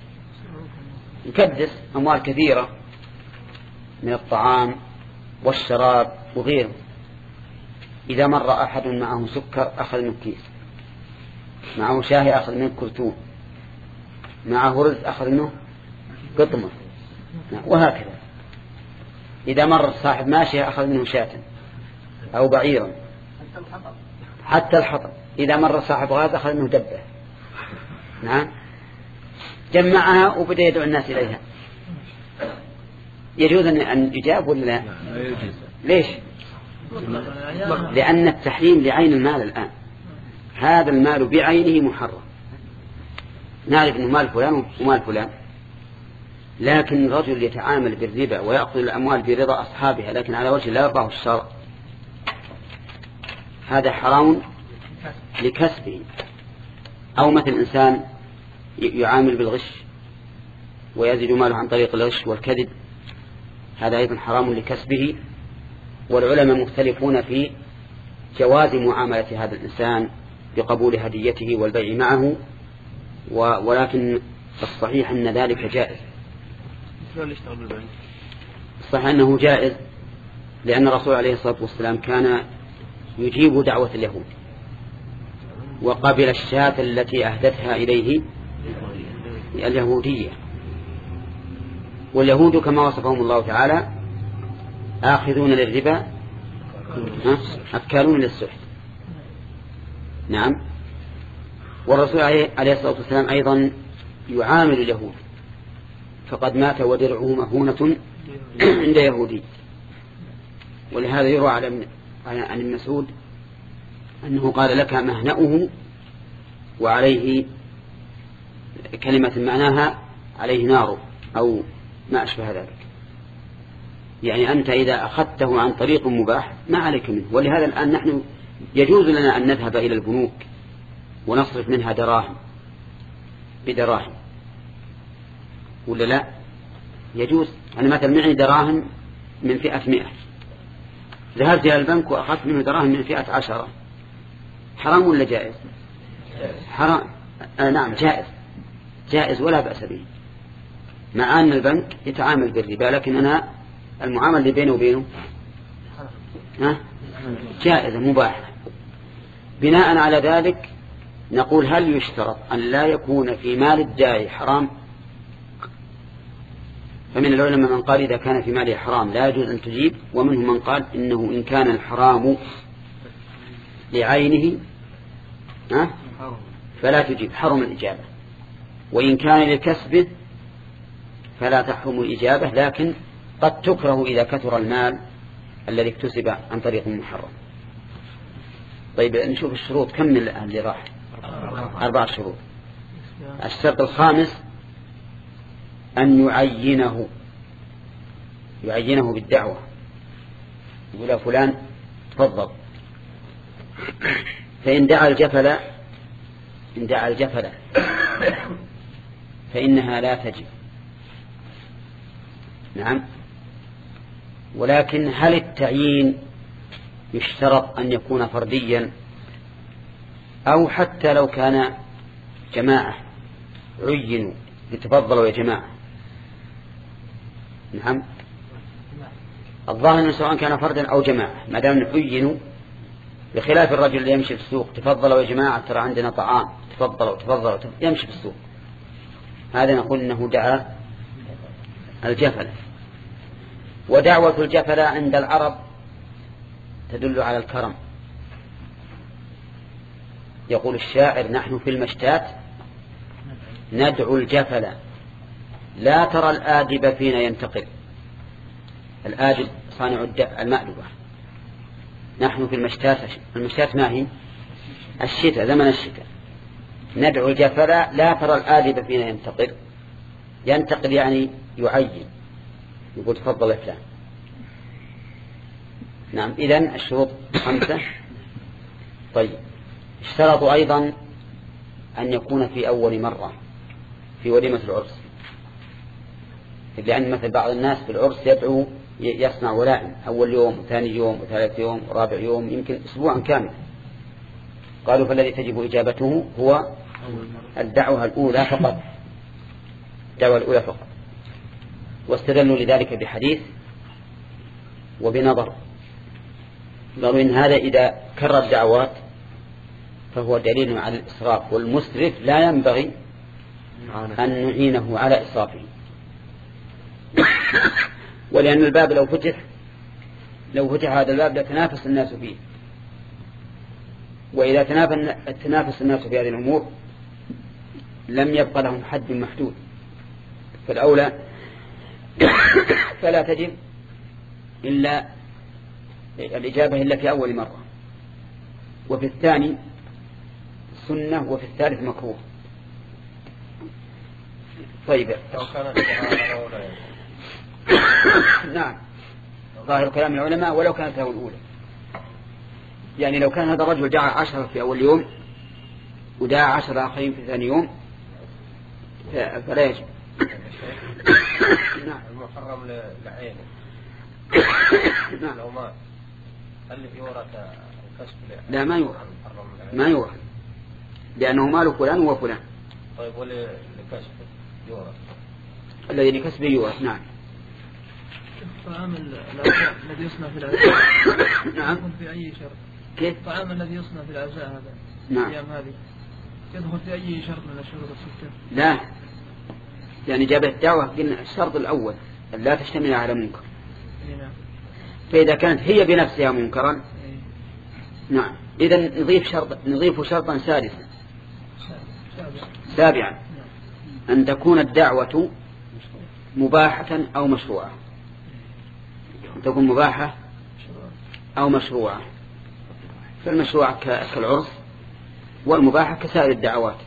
يكدس أموال كثيرة من الطعام والشراب وغيره. إذا مر أحد معه سكر أخذ منه كيس، معه شاهي أخذ منه كرتون، معه رز أخذ منه قطمة، وهكذا. إذا مر صاحب ماشية أخذ منه شاة أو بعيرا، حتى الحطب. إذا مر صاحب غاز أخذ منه دبة. نعم، جمعها وبدأ يدعو الناس إليها. يجوز أن يجاب ولا لا؟ ليش؟ لأن التحريم لعين المال الآن، هذا المال بعينه محرم، نعرف أنه مال فلان ومال فلان، لكن الرجل يتعامل بالربا ويأخذ الأموال برضا أصحابها لكن على وجه لا يرضاه الشرع، هذا حرام لكسبه. أو مثل إنسان يعامل بالغش ويزيد ماله عن طريق الغش والكذب، هذا أيضا حرام لكسبه. والعلماء مختلفون في جواز معاملة هذا الإنسان بقبول هديته والبيع معه، ولكن الصحيح أن ذلك جائز. الصحيح أنه جائز لأن الرسول عليه الصلاة والسلام كان يجيب دعوة اليهود وقبل الشاة التي أهدتها إليه اليهودية. واليهود كما وصفهم الله تعالى آخذون للربا أكالون للسحت. نعم. والرسول عليه الصلاة والسلام أيضا يعامل اليهود، فقد مات ودرعه مهونة عند يهودي. ولهذا يروى عن ابن مسعود أنه قال: لك مهنأه وعليه كلمة معناها عليه نار أو ما أشبه ذلك. يعني أنت إذا أخذته عن طريق مباح ما عليك منه. ولهذا الآن نحن يجوز لنا أن نذهب إلى البنوك ونصرف منها دراهم بدراهم ولا لا؟ يجوز. أنا مثلا معي دراهم من فئة مئة، ذهبت إلى البنك وأخذت منه دراهم من فئة عشرة، حرام ولا جائز؟ حرام. آه نعم جائز، جائز ولا بأس به، مع أن البنك يتعامل بالربا، لكن أنا المعاملة اللي بينه وبينه ها جائزة مباحة. بناء على ذلك نقول هل يشترط أن لا يكون في مال الداعي حرام؟ فمن العلماء من قال إذا كان في ماله حرام لا يجوز أن تجيب، ومنهم من قال إنه إن كان الحرام لعينه ها فلا تجيب، حرم الإجابة، وإن كان لكسبه فلا تحرم الإجابة، لكن قد تكره إذا كثر المال الذي اكتسب عن طريق محرم. طيب نشوف الشروط، كم من اللي راح؟ أربع شروط. الشرط الخامس أن يعينه، يعينه بالدعوة، يقول فلان تفضل. فإن دعا الجفل إن دعا الجفل فإنها لا تجب. نعم. ولكن هل التعيين يشترط أن يكون فرديا أو حتى لو كان جماعة عينوا لتفضلوا يا جماعة؟ نعم. الظاهر سواء كان فردا أو جماعة ما دام عينوا، بخلاف الرجل اللي يمشي في السوق تفضلوا يا جماعة ترى عندنا طعام، تفضلوا تفضلوا يمشي في السوق، هذا نقول إنه دعا الجفل. ودعوة الجفل عند العرب تدل على الكرم. يقول الشاعر نحن في المشتات ندعو الجفل لا ترى الآدب فينا ينتقل. الآدب صانع المأدبة. نحن في المشتات، المشتات ما هي؟ الشتاء، زمن الشتاء. ندعو الجفل لا ترى الآدب فينا ينتقل. ينتقل يعني يعين، يقول تفضل يا فلان. نعم. إذن الشروط خمسة. طيب اشترطوا أيضا أن يكون في أول مرة في وليمة العرس، لأن مثل بعض الناس في العرس يدعو يصنع ولائم أول يوم وثاني يوم وثالث يوم ورابع يوم يمكن أسبوعا كامل. قالوا فالذي تجب إجابته هو الدعوة الأولى فقط، الدعوة الأولى فقط. واستدلوا لذلك بحديث وبنظر، قالوا إن هذا إذا كرر الدعوات فهو دليل على الإسراف، والمسرف لا ينبغي أن نعينه على إسرافه. ولأن الباب لو فتح لو فتح هذا الباب لتنافس الناس فيه، وإذا تنافس الناس في هذه الأمور لم يبقى لهم حد محدود، فالأولى فلا تجب إلا الإجابة إلا في أول مرة، وفي الثاني سنة، وفي الثالث مكروه. طيب نعم ظاهر كلام العلماء ولو كانت له الأولى، يعني لو كان هذا الرجل دعا عشرة في أول يوم ودعا عشرة آخرين في ثاني يوم فلا يجب. نعم. المحرم لعينه لو ما هل يورث الكسب؟ لا ما يورث، ما يورث لأنه مال فلان وفلان. طيب ولكسب يورث؟ الذي لكسبه يورث. نعم. طعام الذي يصنع في العزاء نعم. يدخل في أي شرط؟ كيف؟ الطعام الذي يصنع في العزاء هذا نعم. الأيام هذه يدخل في أي شرط من الشروط الستة؟ لا، يعني جابت الدعوة قلنا الشرط الأول أن لا تشتمل على منكر. نعم. فإذا كانت هي بنفسها منكرا نعم إذن نضيف شرط نضيف شرطا سادسا سابعا أن تكون الدعوة مباحة أو مشروعة، أن تكون مباحة أو مشروعة. فالمشروعة كالعرس والمباحة كسائر الدعوات.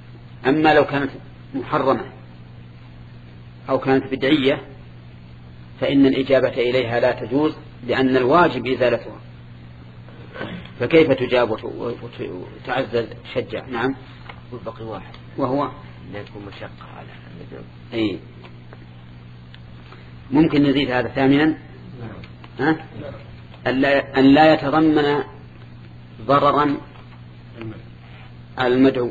أما لو كانت محرمة أو كانت بدعية فإن الإجابة إليها لا تجوز لأن الواجب إزالتها، فكيف تجاب وتعزز شجع؟ نعم. والبقي واحد وهو لا يكون مشقة على المجاب. أي ممكن نزيد هذا ثامنا، ها؟ أن لا يتضمن ضررا على المدعو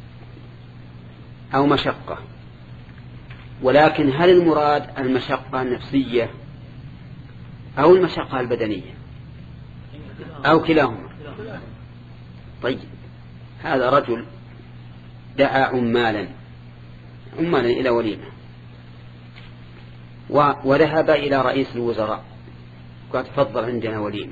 أو مشقة، ولكن هل المراد المشقة النفسية أو المشقة البدنية أو كلاهما؟ طيب هذا رجل دعا عمالا عمالا إلى وليمة وذهب إلى رئيس الوزراء قال تفضل عندنا وليمة.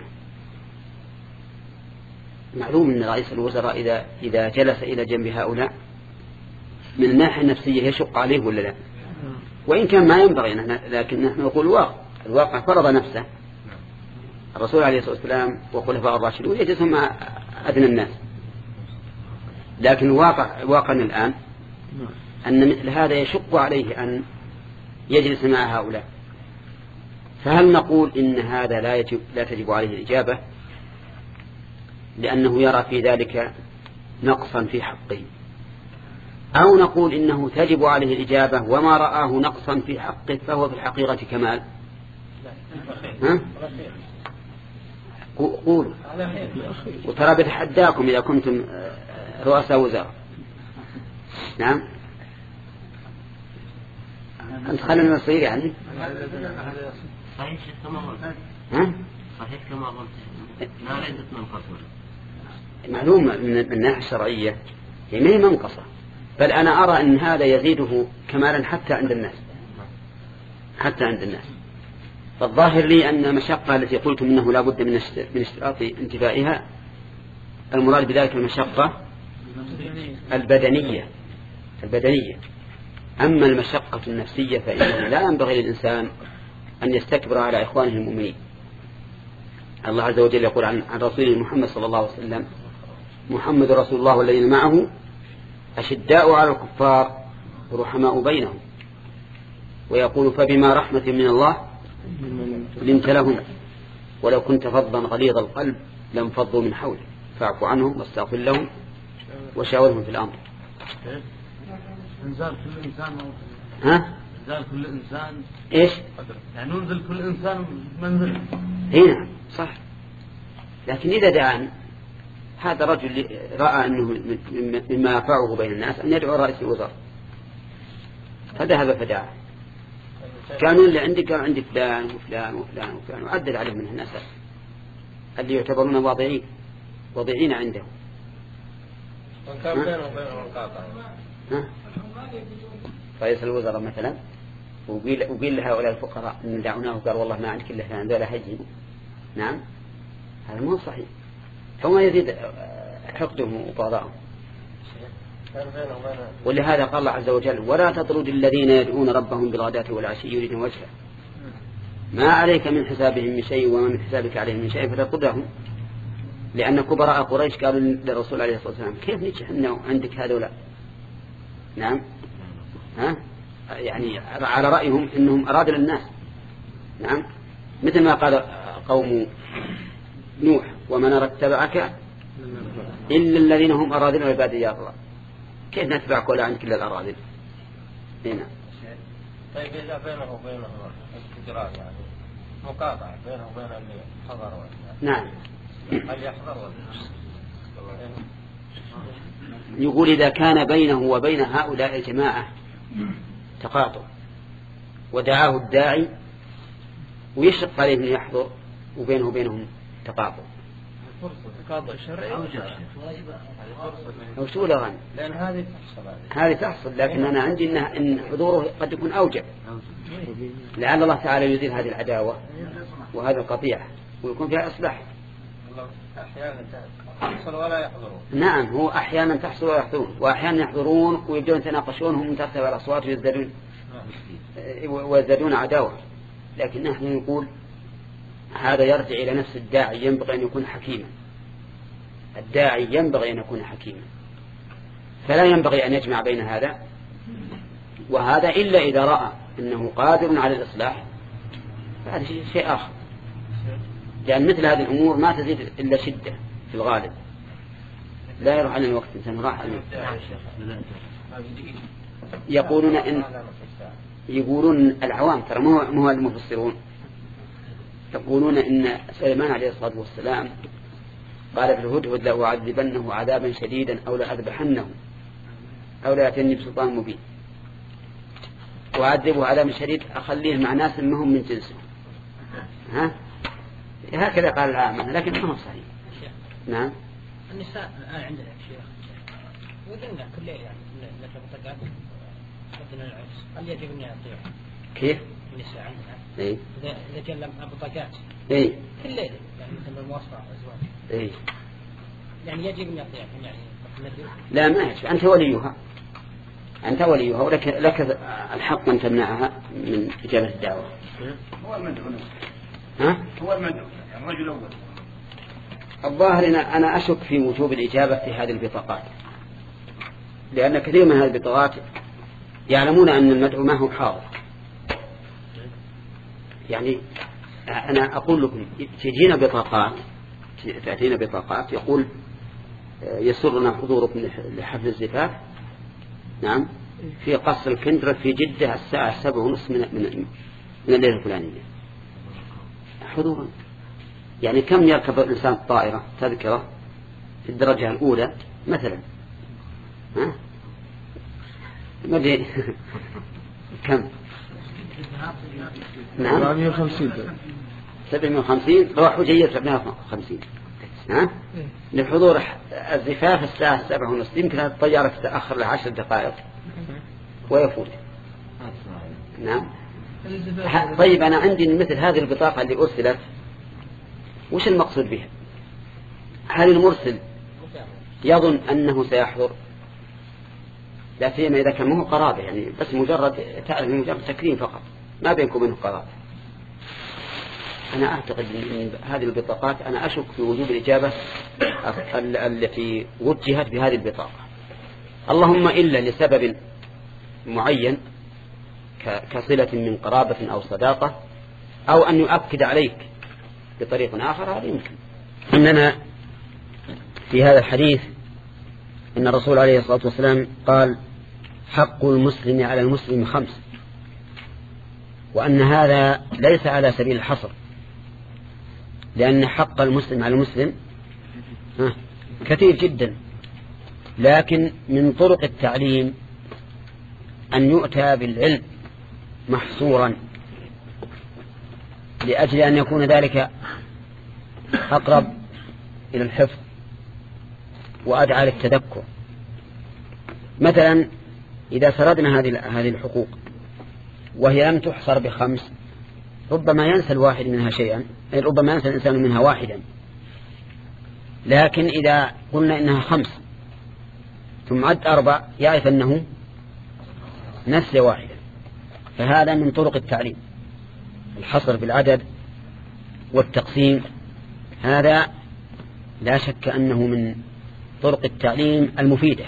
معلوم أن رئيس الوزراء إذا, إذا جلس إلى جنب هؤلاء من الناحية النفسية يشق عليه ولا لا؟ وإن كان ما ينبغي، لكن نحن نقول الواقع الواقع فرض نفسه. الرسول عليه الصلاة والسلام وخلفاء الراشدون يجلسون مع أدنى الناس، لكن الواقع واقعنا الآن أن مثل هذا يشق عليه أن يجلس مع هؤلاء. فهل نقول إن هذا لا, يجب لا تجب عليه الإجابة لأنه يرى في ذلك نقصا في حقه، أو نقول إنه تجب عليه الإجابة وما رآه نقصا في حقه فهو في الحقيقة كمال؟ ها؟ قولوا. وترى بتحداكم إذا كنتم رؤساء وزراء. نعم. أنت خلنا نصير يعني صحيح كما قلت. ها؟ صحيح كما قلت. ما ليست منقصة. معلومة من الناحية الشرعية هي ما هي منقصة، بل أنا أرى أن هذا يزيده كمالا حتى عند الناس، حتى عند الناس. فالظاهر لي أن المشقة التي قلتم إنه لا بد من من اشتراط انتفائها المراد بذلك المشقة البدنية البدنية أما المشقة النفسية فإنه لا ينبغي للإنسان أن يستكبر على إخوانه المؤمنين. الله عز وجل يقول عن رسوله محمد صلى الله عليه وسلم محمد رسول الله والذين معه أشداء على الكفار رحماء بينهم، ويقول فبما رحمة من الله لنت لهم ولو كنت فظا غليظ القلب لانفضوا من حولك فاعف عنهم واستغفر لهم وشاورهم في الأمر. انزال كل إنسان ها؟ انزال كل إنسان إيش؟ يعني ننزل كل إنسان منزل. هنا صح، لكن إذا دعاني هذا رجل رأى أنه مما ينفعه بين الناس أن يدعو رئيس الوزراء فذهب فدعاه. كانوا اللي عندي كانوا عندي فلان وفلان وفلان وفلان وعدد عليهم من الناس اللي يعتبرون واضعين واضعين عنده. كان بينه وبينه منقاطع. رئيس الوزراء مثلا وقيل وقيل لهؤلاء الفقراء إن دعوناه قال والله ما عندك إلا فلان ذولا حجين. نعم هذا مو صحيح، فما يزيد حقدهم وقضاءهم. ولهذا قال الله عز وجل ولا تطرد الذين يدعون ربهم بالغداة والعشي يريدون وجهه ما عليك من حسابهم من شيء وما من حسابك عليهم من شيء فتطردهم. لأن كبراء قريش قالوا للرسول عليه الصلاة والسلام كيف نجح أنه عندك هذولا؟ نعم ها؟ يعني على رأيهم أنهم أرادوا للناس. نعم مثل ما قال قوم نوح ومن اتبعك إلا الذين هم أراذل عباد يا الله. كيف نتبعك ولا عندك إلا الأراذل؟ هنا. طيب إذا بينه وبينه استجرار يعني مقاطعة بينه وبين اللي حضر نعم هل يحضر ولا؟ يقول إذا كان بينه وبين هؤلاء الجماعة تقاطع ودعاه الداعي ويشق عليه من يحضر وبينه وبينهم تقاطع تقاطع شرعي أو شو لغن لأن هذه تحصل هذه تحصل، لكن أنا عندي إن, إن حضوره قد يكون أوجب لعل الله تعالى يزيل هذه العداوة وهذا القطيعة ويكون فيها إصلاح. أحيانا تحصل ولا يحضرون. نعم هو أحيانا تحصل ولا يحضرون وأحيانا يحضرون ويبدون يتناقشون هم من ترتفع الأصوات ويزدادون ويزدادون عداوة. لكن نحن نقول هذا يرجع إلى نفس الداعي ينبغي أن يكون حكيما. الداعي ينبغي أن يكون حكيما فلا ينبغي أن يجمع بين هذا وهذا إلا إذا رأى أنه قادر على الإصلاح هذا شيء, شيء آخر، لأن مثل هذه الأمور ما تزيد إلا شدة في الغالب. لا يروح على الوقت إنسان راح عليه. يقولون إن يقولون العوام ترى مو مو المفسرون، يقولون إن سليمان عليه الصلاة والسلام قال في الهدهد لأعذبنه عذابا شديدا أو لأذبحنه أو لا يأتيني بسلطان مبين، وأعذبه عذابا شديد أخليه مع ناس منهم من جنسه. ها هكذا قال العامة، لكن ما هو صحيح. نعم. النساء الآن عندنا شيخ وذلنا كل ليلة يعني لك بطاقات قدنا العرس، هل يجب أن يعطيها؟ كيف؟ النساء عندنا. إيه. إذا إذا كان بطاقات. إيه. كل ليلة يعني مثل المواصفة الأزواج. إيه. يعني يجب أن يعطيها يعني. لا ما يجب، أنت وليها، أنت وليها ولك لك الحق أن تمنعها من إجابة الدعوة. هو المدعو. ها؟ هو المدعو الرجل الأول. الظاهر أنا أنا أشك في وجوب الإجابة في هذه البطاقات، لأن كثير من هذه البطاقات يعلمون أن المدعو ما هو حاضر. يعني أنا أقول لكم تجينا بطاقات تأتينا بطاقات يقول يسرنا حضوركم لحفل الزفاف، نعم، في قصر الكندرة في جدة الساعة السابعة ونصف من من من الليلة الفلانية حضورا. يعني كم يركب الإنسان الطائرة تذكرة في الدرجة الأولى مثلا؟ ها؟ ما أدري كم؟ نعم. سبعمائة وخمسين. سبعمائة وخمسين روح وجية سبعمائة وخمسين. ها؟ للحضور الزفاف الساعة السابعة ونصف، يمكن هذه الطيارة تتأخر لعشر دقائق ويفوت. نعم. طيب أنا عندي مثل هذه البطاقة اللي أرسلت، وش المقصود بها؟ هل المرسل يظن أنه سيحضر؟ لا سيما إذا كان مو قرابة، يعني بس مجرد تعرف مجرد تكريم فقط، ما بينكم منه قرابة. أنا أعتقد أن هذه البطاقات أنا أشك في وجوب الإجابة التي وجهت بهذه البطاقة، اللهم إلا لسبب معين كصلة من قرابة أو صداقة، أو أن يؤكد عليك بطريق آخر، هذا يمكن. أننا في هذا الحديث أن الرسول عليه الصلاة والسلام قال حق المسلم على المسلم خمس، وأن هذا ليس على سبيل الحصر، لأن حق المسلم على المسلم كثير جدا، لكن من طرق التعليم أن يؤتى بالعلم محصورا لأجل أن يكون ذلك أقرب إلى الحفظ وأدعى للتذكر. مثلا إذا سردنا هذه هذه الحقوق وهي لم تحصر بخمس، ربما ينسى الواحد منها شيئا، ربما ينسى الإنسان منها واحدا، لكن إذا قلنا إنها خمس ثم عد أربع يعرف أنه نسي واحدا. فهذا من طرق التعليم، الحصر بالعدد والتقسيم، هذا لا شك أنه من طرق التعليم المفيدة.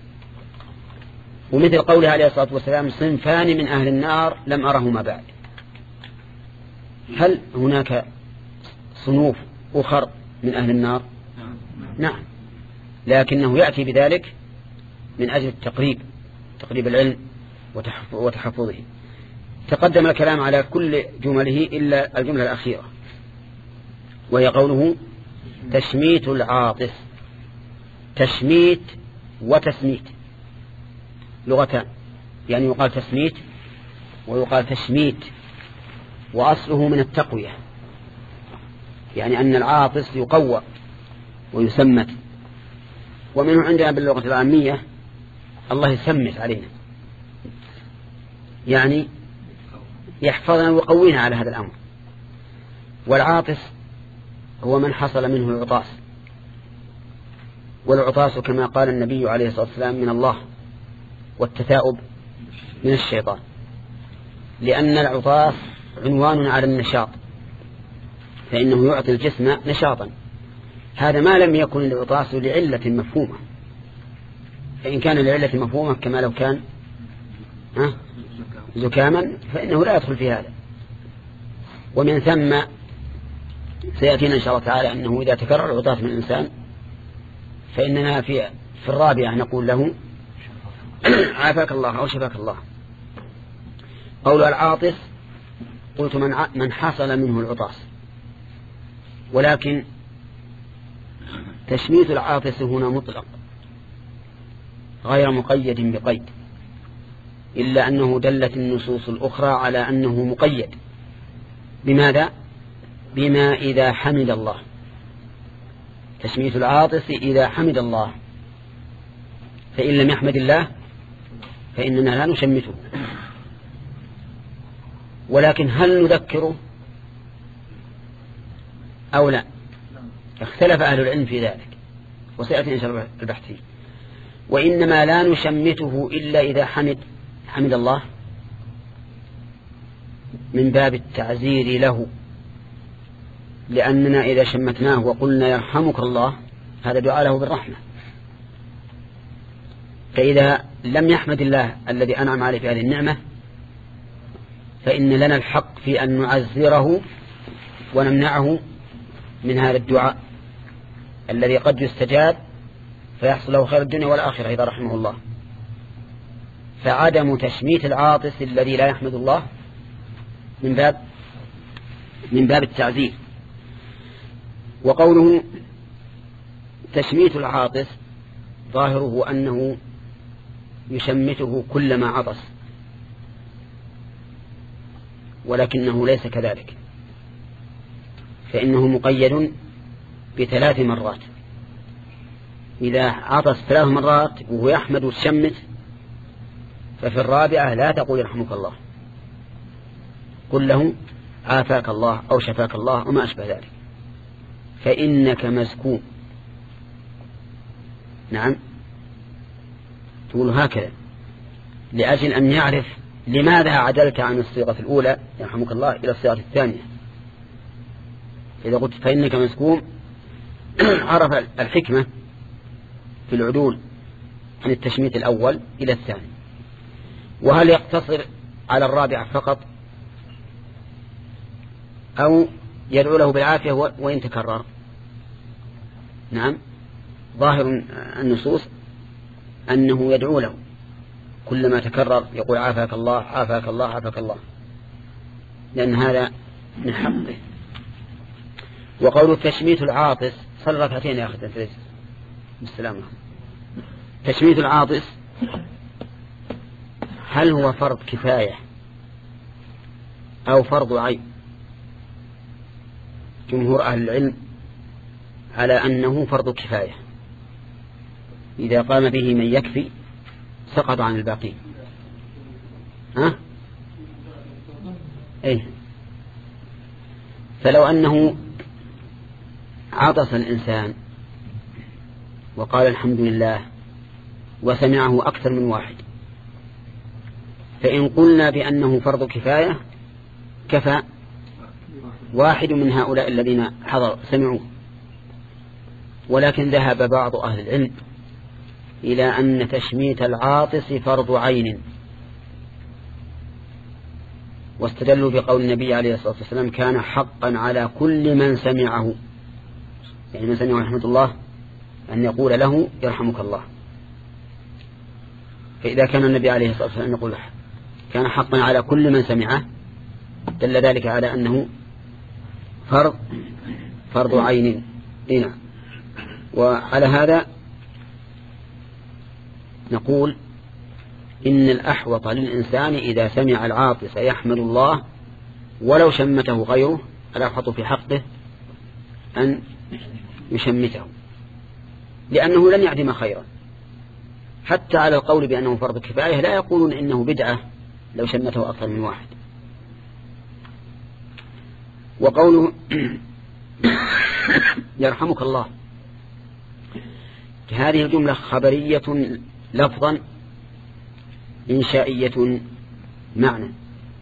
ومثل قوله عليه الصلاة والسلام صنفان من أهل النار لم أرهما بعد. هل هناك صنوف أخر من أهل النار؟ نعم، لكنه يأتي بذلك من أجل التقريب، تقريب العلم وتحفظه. تقدم الكلام على كل جمله إلا الجملة الأخيرة، وهي قوله تشميت العاطف. تشميت وتسميت لغتان، يعني يقال تسميت ويقال تشميت، وأصله من التقوية، يعني أن العاطس يقوى ويسمت. ومنه عندنا باللغة العامية الله يسمت علينا، يعني يحفظنا ويقوينا على هذا الأمر. والعاطس هو من حصل منه العطاس، والعطاس كما قال النبي عليه الصلاة والسلام من الله، والتثاؤب من الشيطان، لأن العطاس عنوان على النشاط، فإنه يعطي الجسم نشاطا. هذا ما لم يكن العطاس لعلة مفهومة، فإن كان لعلة مفهومة كما لو كان زكاما فإنه لا يدخل في هذا. ومن ثم سيأتينا إن شاء الله تعالى أنه إذا تكرر العطاس من الإنسان فإننا في في الرابعة نقول له عافاك الله أو شفاك الله. قول العاطس قلت من من حصل منه العطاس، ولكن تشميت العاطس هنا مطلق غير مقيد بقيد، إلا أنه دلت النصوص الأخرى على أنه مقيد. بماذا؟ بما إذا حمد الله، تشميت العاطس إذا حمد الله، فإن لم يحمد الله فإننا لا نشمته. ولكن هل نذكره أو لا؟ اختلف أهل العلم في ذلك وسيأتي إن شاء الله البحث فيه. وإنما لا نشمته إلا إذا حمد حمد الله من باب التعزير له، لأننا إذا شمتناه وقلنا يرحمك الله هذا دعاء له بالرحمة. فإذا لم يحمد الله الذي أنعم عليه في هذه النعمة فإن لنا الحق في أن نعزره ونمنعه من هذا الدعاء الذي قد يستجاب فيحصل له خير الدنيا والآخرة إذا رحمه الله. فعدم تشميت العاطس الذي لا يحمد الله من باب من باب التعزير. وقوله تشميت العاطس ظاهره أنه يشمته كلما عطس، ولكنه ليس كذلك، فإنه مقيد بثلاث مرات. إذا عطس ثلاث مرات وهو يحمد وتشمت ففي الرابعة لا تقول يرحمك الله، قل له عافاك الله أو شفاك الله وما أشبه ذلك، فإنك مزكوم. نعم تقول هكذا لأجل أن يعرف لماذا عدلت عن الصيغة الأولى يرحمك الله إلى الصيغة الثانية. إذا قلت فإنك مزكوم عرف الحكمة في العدول عن التشميت الأول إلى الثاني. وهل يقتصر على الرابعة فقط أو يدعو له بالعافية وإن تكرر؟ نعم ظاهر النصوص أنه يدعو له كلما تكرر يقول عافاك الله عافاك الله عافاك الله، لأن هذا من حقه. وقول تشميت العاطس صلى ركعتين يا أخي تنفذ بالسلامة. تشميت العاطس هل هو فرض كفاية أو فرض عين؟ جمهور أهل العلم على أنه فرض كفاية، إذا قام به من يكفي سقط عن الباقين. ها؟ إيه؟ فلو أنه عطس الإنسان وقال الحمد لله وسمعه أكثر من واحد، فإن قلنا بأنه فرض كفاية كفى واحد من هؤلاء الذين حضروا سمعوه. ولكن ذهب بعض أهل العلم إلى أن تشميت العاطس فرض عين، واستدلوا بقول النبي عليه الصلاة والسلام كان حقا على كل من سمعه، يعني من سمعه رحمة الله أن يقول له يرحمك الله. فإذا كان النبي عليه الصلاة والسلام يقول كان حقا على كل من سمعه دل ذلك على أنه فرض فرض عين. هنا وعلى هذا نقول إن الأحوط للإنسان إذا سمع العاطس يحمد الله ولو شمته غيره، الأحوط في حقه أن يشمته، لأنه لن يعدم خيرا. حتى على القول بأنه فرض كفاية لا يقولون إنه بدعة لو شمته أكثر من واحد. وقوله يرحمك الله هذه الجملة خبرية لفظا إنشائية معنى.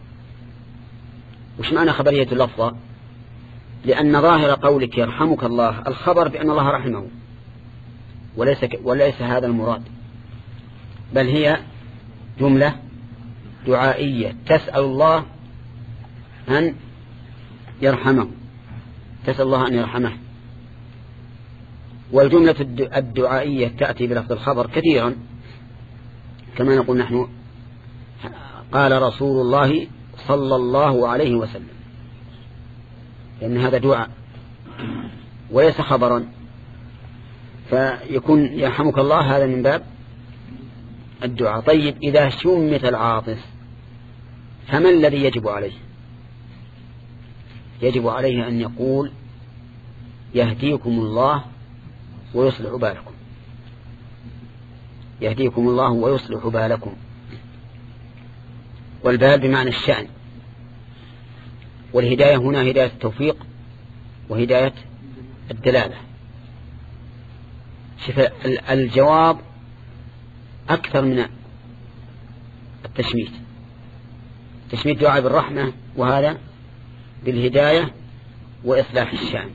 وش معنى خبرية لفظا؟ لأن ظاهر قولك يرحمك الله الخبر بأن الله رحمه، وليس, وليس هذا المراد، بل هي جملة دعائية تسأل الله أن يرحمه، تسأل الله أن يرحمه. والجملة الدعائية تأتي بلفظ الخبر كثيرا، كما نقول نحن قال رسول الله صلى الله عليه وسلم، لأن هذا دعاء وليس خبرا، فيكون يرحمك الله هذا من باب الدعاء. طيب إذا شمت العاطس فما الذي يجب عليه؟ يجب عليه أن يقول يهديكم الله ويصلح بالكم، يهديكم الله ويصلح بالكم. والبال بمعنى الشأن، والهداية هنا هداية التوفيق وهداية الدلالة. الجواب أكثر من التشميت. التشميت دعاء بالرحمة، وهذا بالهداية وإصلاح الشأن.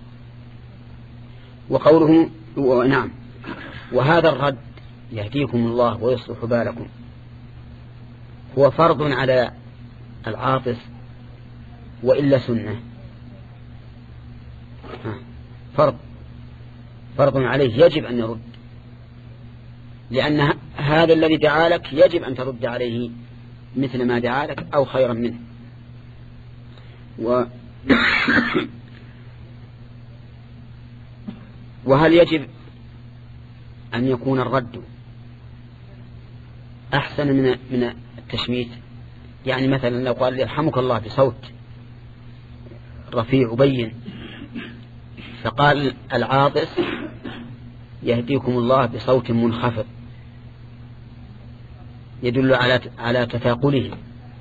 وقوله نعم، وهذا الرد يهديكم الله ويصلح بالكم هو فرض على العاطس وإلا سنة؟ فرض فرض عليه، يجب أن يرد، لأن هذا الذي دعا لك يجب أن ترد عليه مثل ما دعا لك أو خيرا منه. و وهل يجب أن يكون الرد أحسن من من التشميت؟ يعني مثلا لو قال يرحمك الله بصوت رفيع بين، فقال العاطس يهديكم الله بصوت منخفض يدل على على تثاقله،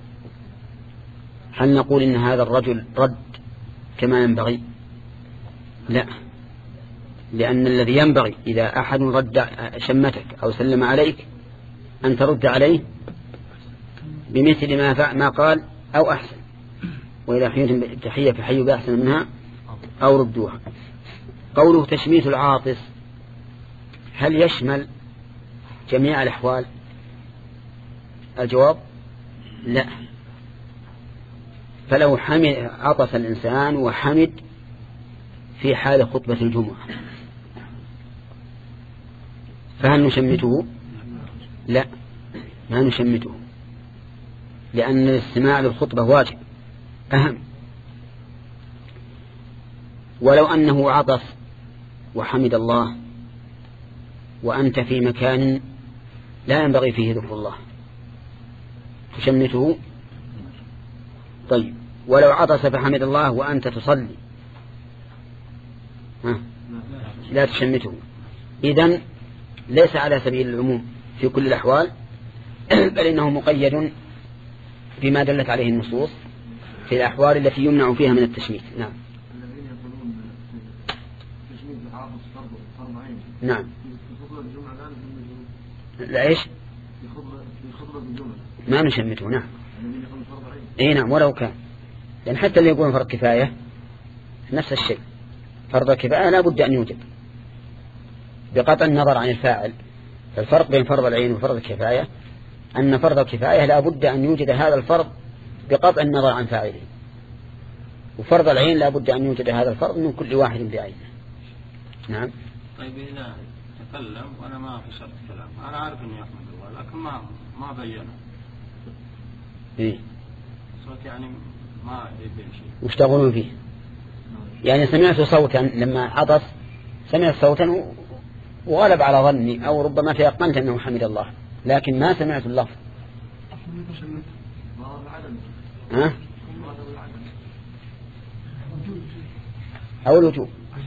هل نقول إن هذا الرجل رد كما ينبغي؟ لا، لأن الذي ينبغي إذا أحد رد شمتك أو سلم عليك أن ترد عليه بمثل ما ما قال أو أحسن، وإذا حييتم بالتحية فحيوا بأحسن منها أو ردوها. قوله تشميت العاطس هل يشمل جميع الأحوال؟ الجواب لا. فلو حمد عطس الإنسان وحمد في حال خطبة الجمعة فهل نشمته؟ لا، ما نشمته، لأن الاستماع للخطبة واجب أهم. ولو أنه عطس وحمد الله وأنت في مكان لا ينبغي فيه ذكر الله تشمته؟ طيب ولو عطس فحمد الله وأنت تصلي ها؟ لا تشمته. إذن ليس على سبيل العموم في كل الأحوال، بل إنه مقيد بما دلت عليه النصوص في الأحوال التي يمنع فيها من التشميت. نعم. الذين يقولون تشميت العاطس فرض فرض عين. نعم. في خطبة الجمعة لا نشمته. لا إيش؟ في خطبة في خطبة الجمعة ما نشمته. نعم. الذين يقولون فرض عين. إيه نعم، ولو كان، لأن حتى اللي يقولون فرض كفاية نفس الشيء. فرض كفاية لا بد أن يوجد بقطع النظر عن الفاعل. فالفرق بين فرض العين وفرض الكفاية أن فرض الكفاية لا بد أن يوجد هذا الفرض بقطع النظر عن فاعله، وفرض العين لا بد أن يوجد هذا الفرض من كل واحد بعينه. نعم. طيب إذا تكلم وأنا ما فسرت كلام، أنا عارف أني أحمد الله لكن ما ما بينه. إيه. صوت يعني ما يبين شيء. وش تقولون فيه؟ يعني سمعت صوتا لما عطس، سمعت صوتا وغلب على ظني أو ربما تيقنت أنه حمد الله، لكن ما سمعت اللفظ. ها؟ أو الوجوب.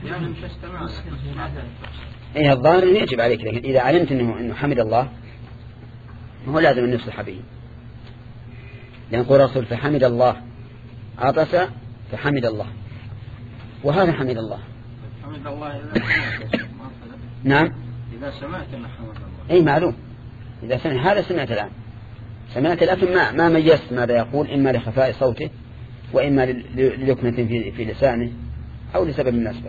إيه الظاهر يجب عليك، لكن إذا علمت أنه إنه حمد الله هو لازم أن يصلح به، لأن يقول الرسول فحمد الله، عطس فحمد الله، وهذا حمد الله. حمد الله إذا سمعت. نعم. إذا سمعت أن حمد الله. أي معلوم، إذا سمعت هذا سمعت الآن، سمعت لكن ما ما ميزت ماذا يقول، إما لخفاء صوته وإما للكنة في في لسانه أو لسبب من الأسباب.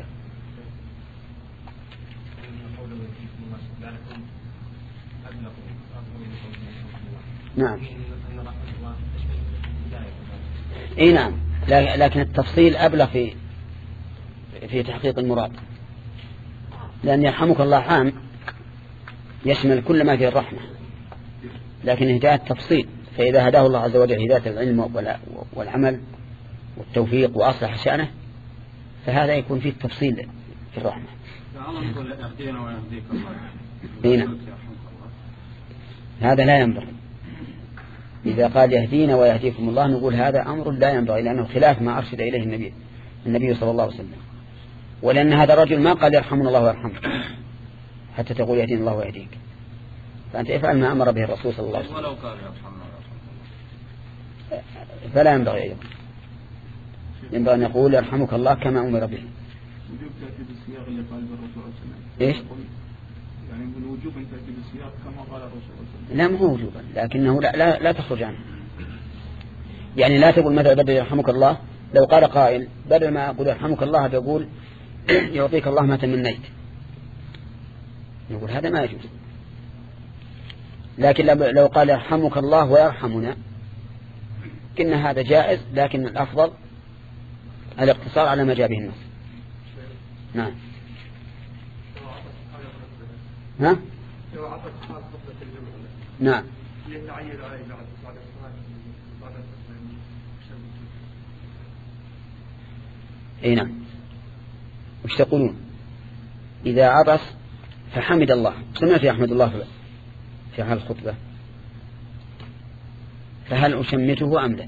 نعم. اي نعم، لكن التفصيل أبلغ في في تحقيق المراد، لأن يرحمك الله عام يشمل كل ما فيه الرحمة، لكن هداية التفصيل، فإذا هداه الله عز وجل هداية العلم والعمل والتوفيق وأصلح شأنه فهذا يكون فيه التفصيل في الرحمة. هنا هذا لا ينبغي، إذا قال يهدينا ويهديكم الله نقول هذا أمر لا ينبغي، لأنه خلاف ما أرشد إليه النبي النبي صلى الله عليه وسلم، ولأن هذا الرجل ما قال يرحمنا الله ويرحمك حتى تقول يهدينا الله ويهديك، فأنت افعل ما أمر به الرسول صلى الله عليه وسلم. ولو قال يرحمنا فلا ينبغي أيضا، ينبغي أن يقول يرحمك الله كما أمر به. وجوب تأتي بالسياق اللي قال الرسول صلى الله عليه وسلم. إيش؟ يعني من وجوب أن تأتي بالسياق كما قال الرسول صلى الله عليه وسلم. لا مو وجوبا، لكنه لا لا, لا تخرج عنه. يعني لا تقول مثلا بدل يرحمك الله، لو قال قائل بدل ما أقول يرحمك الله تقول يعطيك الله ما تمنيت، نقول هذا ما يجوز. لكن لو قال يرحمك الله ويرحمنا كنا هذا جائز، لكن الأفضل الاقتصار على ما جاء به النص. نعم. ها؟ نعم. اي نعم. وش تقولون إذا عطس فحمد الله؟ سمعت يا أحمد الله في هذه الخطبة، فهل أشمته أم لا؟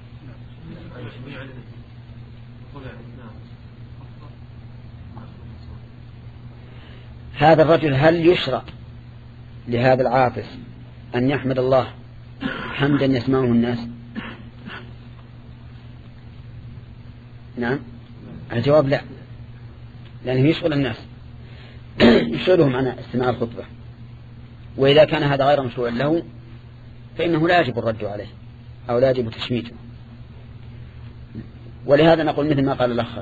هذا الرجل هل يشرع لهذا العاطس أن يحمد الله حمدا يسمعه الناس؟ نعم، الجواب لا، لأنه يشغل الناس يشغلهم عن استماع الخطبة، وإذا كان هذا غير مشروع له فإنه لا يجب الرد عليه أو لا يجب تشميته. ولهذا نقول مثل ما قال الأخ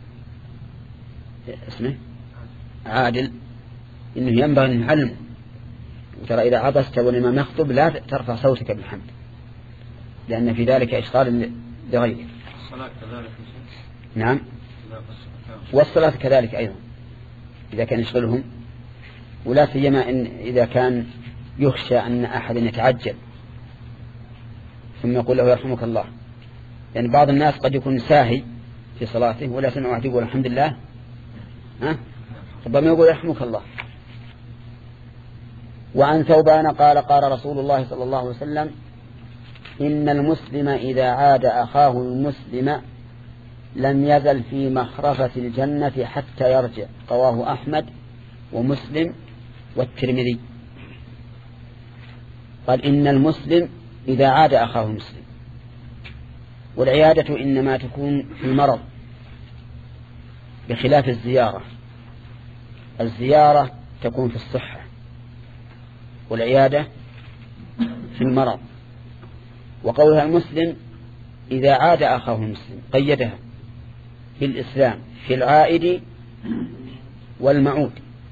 اسمه عادل إنه ينبغي أن نعلمه، وترى إذا عطست والإمام يخطب لا ترفع صوتك بالحمد، لأن في ذلك إشغال لغيرك. الصلاة كذلك. نعم، والصلاة كذلك أيضا إذا كان يشغلهم، ولا سيما إن إذا كان يخشى أن أحد يتعجل ثم يقول له يرحمك الله. يعني بعض الناس قد يكون ساهي في صلاته ولا سمع واحد يقول الحمد لله، ها ربما يقول يرحمك الله. وعن ثوبان قال قال رسول الله صلى الله عليه وسلم إن المسلم إذا عاد أخاه المسلم لم يزل في مخرفة الجنة حتى يرجع. رواه أحمد ومسلم والترمذي. قال إن المسلم إذا عاد أخاه المسلم، والعيادة إنما تكون في المرض بخلاف الزيارة. الزيارة تكون في الصحة، والعيادة في المرض. وقولها المسلم إذا عاد أخاه المسلم قيدها بالإسلام في العائد والمعود،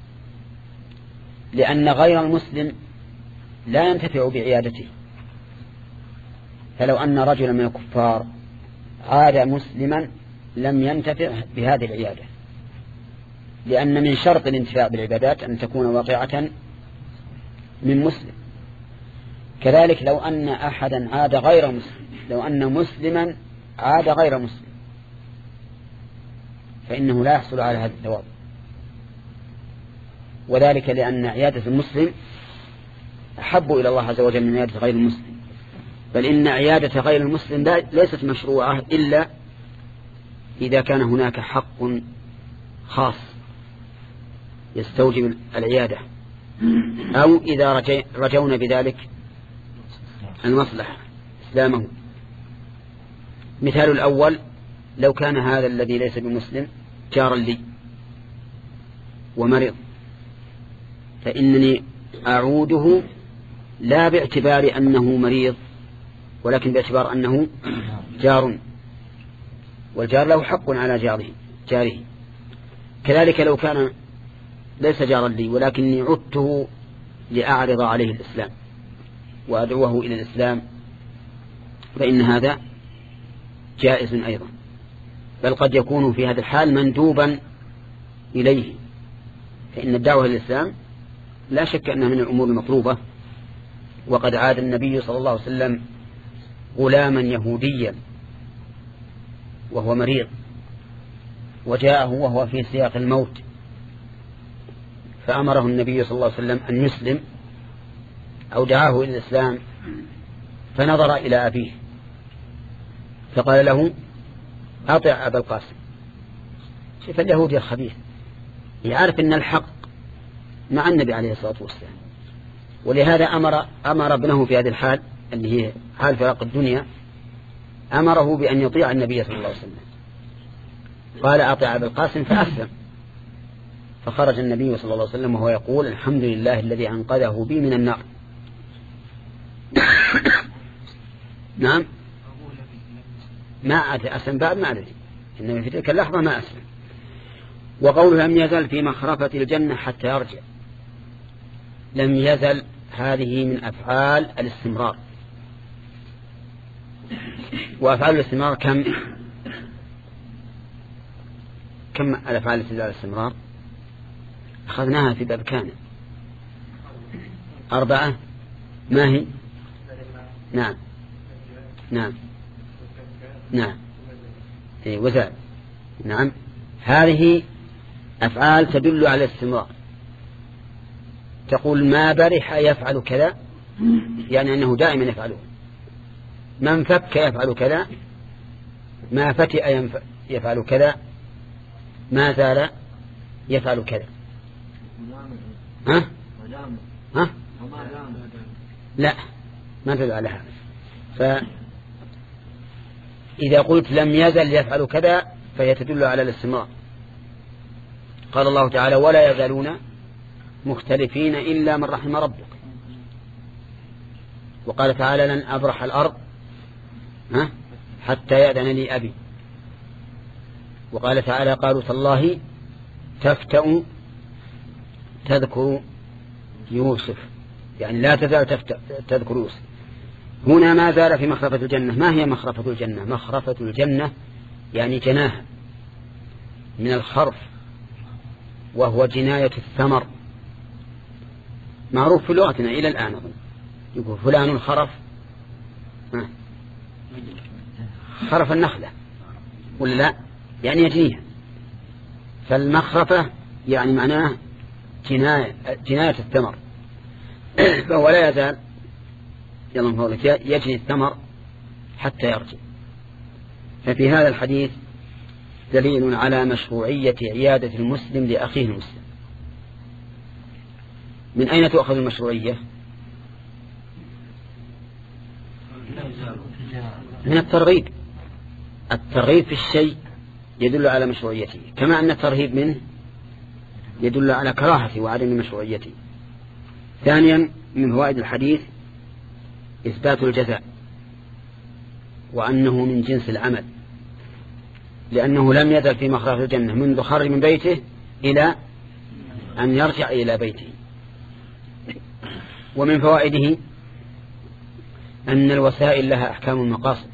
لأن غير المسلم لا ينتفع بعيادته. فلو أن رجلا من الكفار عاد مسلما لم ينتفع بهذه العيادة، لأن من شرط الانتفاع بالعبادات أن تكون واقعة من مسلم. كذلك لو أن أحدا عاد غير مسلم، لو أن مسلما عاد غير مسلم فإنه لا يحصل على هذا الثواب، وذلك لأن عيادة المسلم أحب إلى الله عز وجل من عيادة غير المسلم. بل إن عيادة غير المسلم ليست مشروعة إلا إذا كان هناك حق خاص يستوجب العيادة، أو إذا رجونا بذلك المصلحة إسلامه. مثال الأول لو كان هذا الذي ليس بمسلم جارا لي ومرض، فإنني أعوده لا باعتبار أنه مريض ولكن باعتبار أنه جار، والجار له حق على جاره جاره. كذلك لو كان ليس جارا لي ولكني عدته لأعرض عليه الإسلام وأدعوه إلى الإسلام فإن هذا جائز أيضا. بل قد يكون في هذا الحال مندوبا إليه، فإن الدعوة للإسلام لا شك أنها من الأمور المطلوبة. وقد عاد النبي صلى الله عليه وسلم غلاما يهوديا وهو مريض، وجاءه وهو في سياق الموت، فأمره النبي صلى الله عليه وسلم أن يسلم أو دعاه إلى الإسلام، فنظر إلى أبيه فقال له أطع أبا القاسم. شوف اليهودي الخبيث يعرف أن الحق مع النبي عليه الصلاة والسلام، ولهذا أمر, أمر ابنه في هذه الحال اللي هي حال فراق الدنيا، أمره بأن يطيع النبي صلى الله عليه وسلم، قال أطع أبا القاسم فأسلم. فخرج النبي صلى الله عليه وسلم وهو يقول الحمد لله الذي أنقذه بي من النار. نعم ما أسلم بعد ما أدري، إنما في تلك اللحظة ما أسلم. وقوله لم يزل في مخرفة الجنة حتى يرجع، لم يزل هذه من أفعال الاستمرار، وأفعال الاستمرار كم كم الأفعال التي على الاستمرار أخذناها في باب كان أربعة. ما هي؟ نعم نعم نعم إيه وزال. نعم هذه أفعال تدل على الاستمرار. تقول ما برح يفعل كذا، يعني أنه دائما يفعله. من فك يفعل كذا، ما فتئ يفعل كذا، ما زال يفعل كذا. ها؟ ها؟ لا ما تدل على هذا. فإذا قلت لم يزل يفعل كذا فهي تدل على الاستمرار. قال الله تعالى ولا يزالون مختلفين إلا من رحم ربك. وقال تعالى لن أبرح الأرض ها حتى يأذن لي أبي. وقال تعالى قالوا تالله تفتأ تذكر يوسف، يعني لا تزال تذكر يوسف. هنا ما زال في مخرفة الجنة. ما هي مخرفة الجنة؟ مخرفة الجنة يعني جناها من الخرف، وهو جناية الثمر، معروف في لغتنا إلى الآن. يقول فلان خرف خرف النخلة ولا لا، يعني يجنيها. فالمخرفة يعني معناه جناية, جناية الثمر. فهو لا يزال يجني الثمر حتى يرجع. ففي هذا الحديث دليل على مشروعية عيادة المسلم لأخيه المسلم. من أين تؤخذ المشروعية؟ من الترغيب. الترغيب في الشيء يدل على مشروعيته، كما أن الترهيب منه يدل على كراهته وعدم مشروعيته. ثانيا من فوائد الحديث إثبات الجزاء، وأنه من جنس العمل، لأنه لم يزل في مخرج الجنة منذ خرج من بيته إلى أن يرجع إلى بيته. ومن فوائده أن الوسائل لها أحكام المقاصد.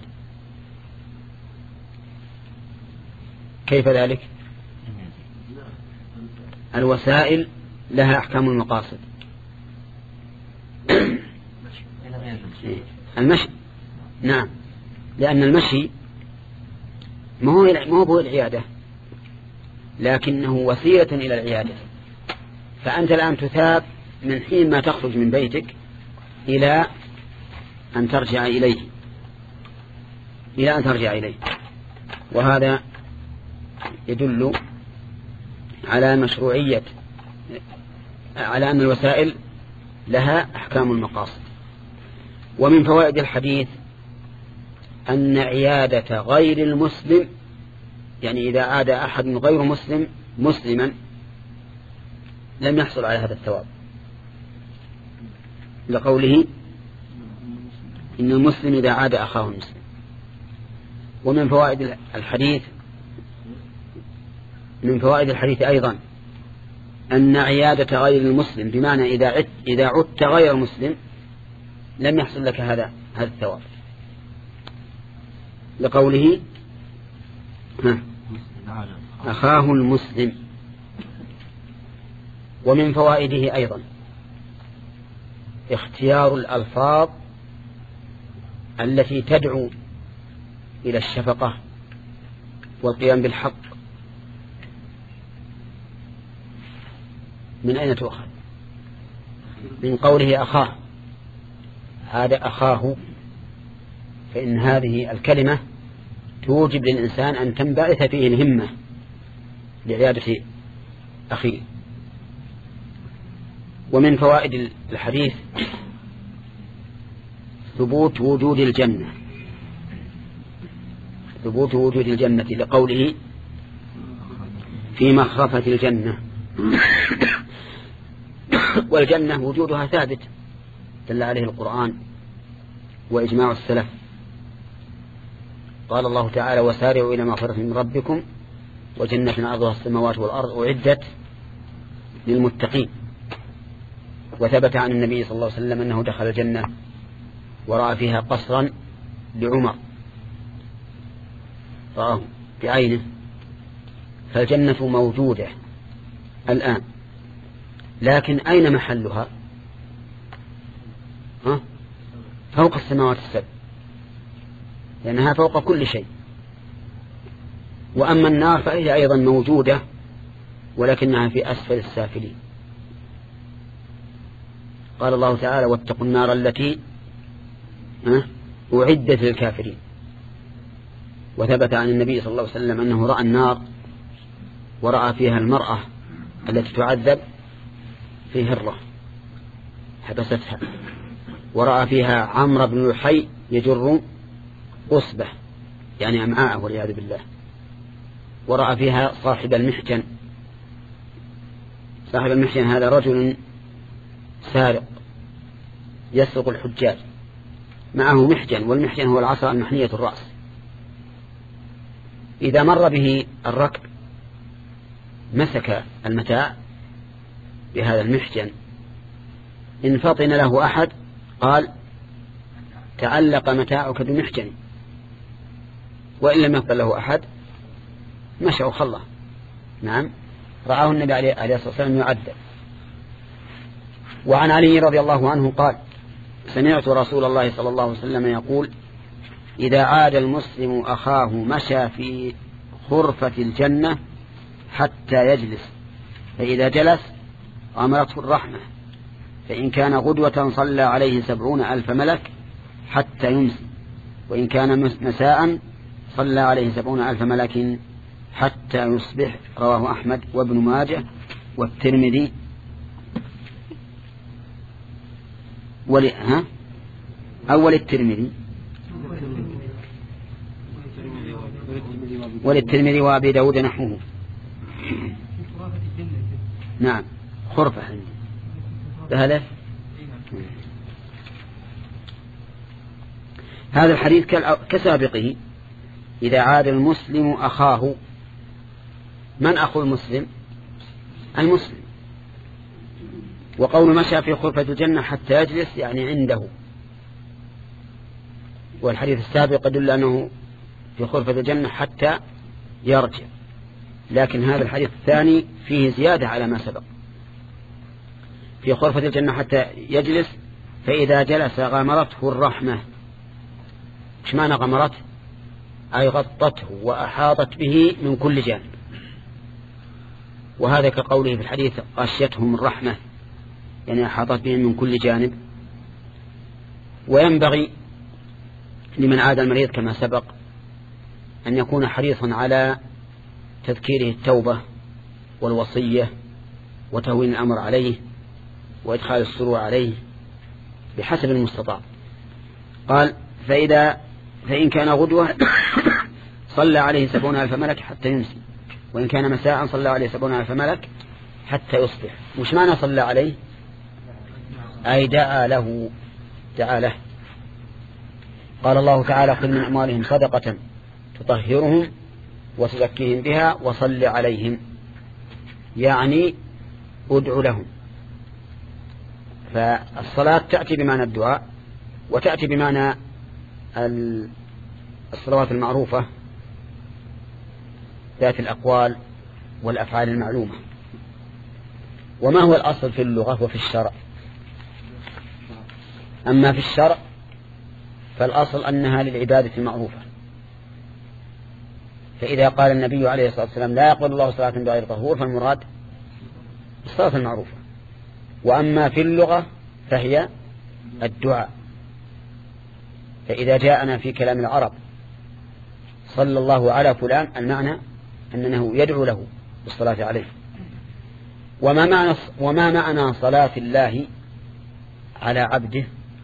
كيف ذلك؟ الوسائل لها أحكام المقاصد. المشي نعم، لأن المشي ما هو ما هو العيادة، لكنه وسيلة إلى العيادة. فأنت الآن تثاب من حين ما تخرج من بيتك إلى أن ترجع إليه إلى أن ترجع إليه وهذا يدل على مشروعية، على أن الوسائل لها أحكام المقاصد. ومن فوائد الحديث أن عيادة غير المسلم، يعني إذا عاد أحد غير مسلم مسلما لم يحصل على هذا الثواب، لقوله إن المسلم إذا عاد أخاه المسلم. ومن فوائد الحديث من فوائد الحديث أيضا أن عيادة غير المسلم بمعنى إذا عدت إذا عدت غير مسلم لم يحصل لك هذا هذا الثواب، لقوله ها أخاه المسلم. ومن فوائده أيضا اختيار الألفاظ التي تدعو إلى الشفقة والقيام بالحق. من أين تؤخذ؟ من قوله أخاه، هذا أخاه، فإن هذه الكلمة توجب للإنسان أن تنبعث فيه الهمة لعيادة أخيه. ومن فوائد الحديث ثبوت وجود الجنة، ثبوت وجود الجنة لقوله في مخرفة الجنة. والجنة وجودها ثابت دل عليه القرآن وإجماع السلف. قال الله تعالى وسارعوا إلى مغفرة من ربكم وجنة عرضها السماوات والأرض أعدت للمتقين. وثبت عن النبي صلى الله عليه وسلم أنه دخل الجنة ورأى فيها قصرا لعمر رآه بعينه. فالجنة موجودة الآن، لكن أين محلها؟ ها؟ فوق السماوات السبع، لأنها فوق كل شيء. وأما النار فهي أيضا موجودة ولكنها في أسفل السافلين. قال الله تعالى واتقوا النار التي أعدت للكافرين. وثبت عن النبي صلى الله عليه وسلم أنه رأى النار ورأى فيها المرأة التي تعذب في هرة حبستها، ورأى فيها عمرو بن لحي يجر قصبة يعني أمعاءه والعياذ بالله، ورأى فيها صاحب المحجن. صاحب المحجن هذا رجل سارق يسرق الحجاج، معه محجن، والمحجن هو العصا المحنية الرأس. إذا مر به الركب مسك المتاع بهذا المحجن، إن فطن له أحد قال تعلق متاعك بمحجن، وإن لم يفطن له أحد مشى وخلى. نعم، رآه النبي عليه الصلاة والسلام يعذب. وعن علي رضي الله عنه قال سمعت رسول الله صلى الله عليه وسلم يقول إذا عاد المسلم أخاه مشى في خرفة الجنة حتى يجلس، فإذا جلس أمرته الرحمة، فإن كان غدوة صلى عليه سبعون ألف ملك حتى يمسي، وإن كان مساء صلى عليه سبعون ألف ملك حتى يصبح. رواه أحمد وابن ماجه والترمذي ول... ها؟ أول الترمذي وللترمذي وأبي داود نحوه. نعم خرفة عندي هذا هذا الحديث كسابقه. إذا عاد المسلم أخاه، من أخو المسلم؟ المسلم. وقول مشى في خرفة الجنة حتى يجلس يعني عنده. والحديث السابق يدل أنه في خرفة الجنة حتى يرجع، لكن هذا الحديث الثاني فيه زيادة على ما سبق. في خرفة الجنة حتى يجلس، فإذا جلس غمرته الرحمة. إيش معنى غمرته؟ أي غطته وأحاطت به من كل جانب. وهذا كقوله في الحديث غشيتهم الرحمة، يعني أحاطت بهم من كل جانب. وينبغي لمن عاد المريض كما سبق أن يكون حريصا على تذكيره التوبة والوصية وتهوين الأمر عليه وإدخال السرور عليه بحسب المستطاع. قال فإذا فإن كان غدوة صلى عليه سبعون ألف ملك حتى يمسي، وإن كان مساء صلى عليه سبعون ألف ملك حتى يصبح. وش معنى صلى عليه؟ أي دعا له، دعا له. قال الله تعالى خذ من أموالهم صدقة تطهرهم وتزكيهم بها وصل عليهم، يعني ادعو لهم. فالصلاة تأتي بمعنى الدعاء وتأتي بمعنى الصلوات المعروفة ذات الأقوال والأفعال المعلومة. وما هو الأصل في اللغة وفي الشرع؟ أما في الشرع فالأصل أنها للعبادة المعروفة، فإذا قال النبي عليه الصلاة والسلام لا يقبل الله صلاة بغير طهور فالمراد الصلاة المعروفة. وأما في اللغة فهي الدعاء، فإذا جاءنا في كلام العرب صلى الله على فلان المعنى أنه يدعو له بالصلاة عليه. وما معنى, وما معنى صلاة الله على عبده؟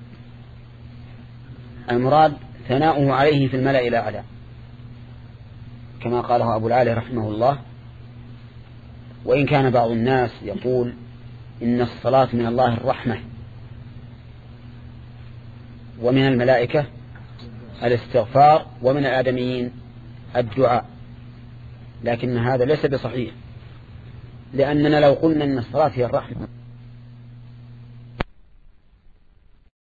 المراد ثناؤه عليه في الملأ الأعلى، كما قاله أبو العالي رحمه الله. وإن كان بعض الناس يقول إن الصلاة من الله الرحمة ومن الملائكة الاستغفار ومن الآدميين الدعاء، لكن هذا ليس بصحيح، لأننا لو قلنا إن الصلاة هي الرحمة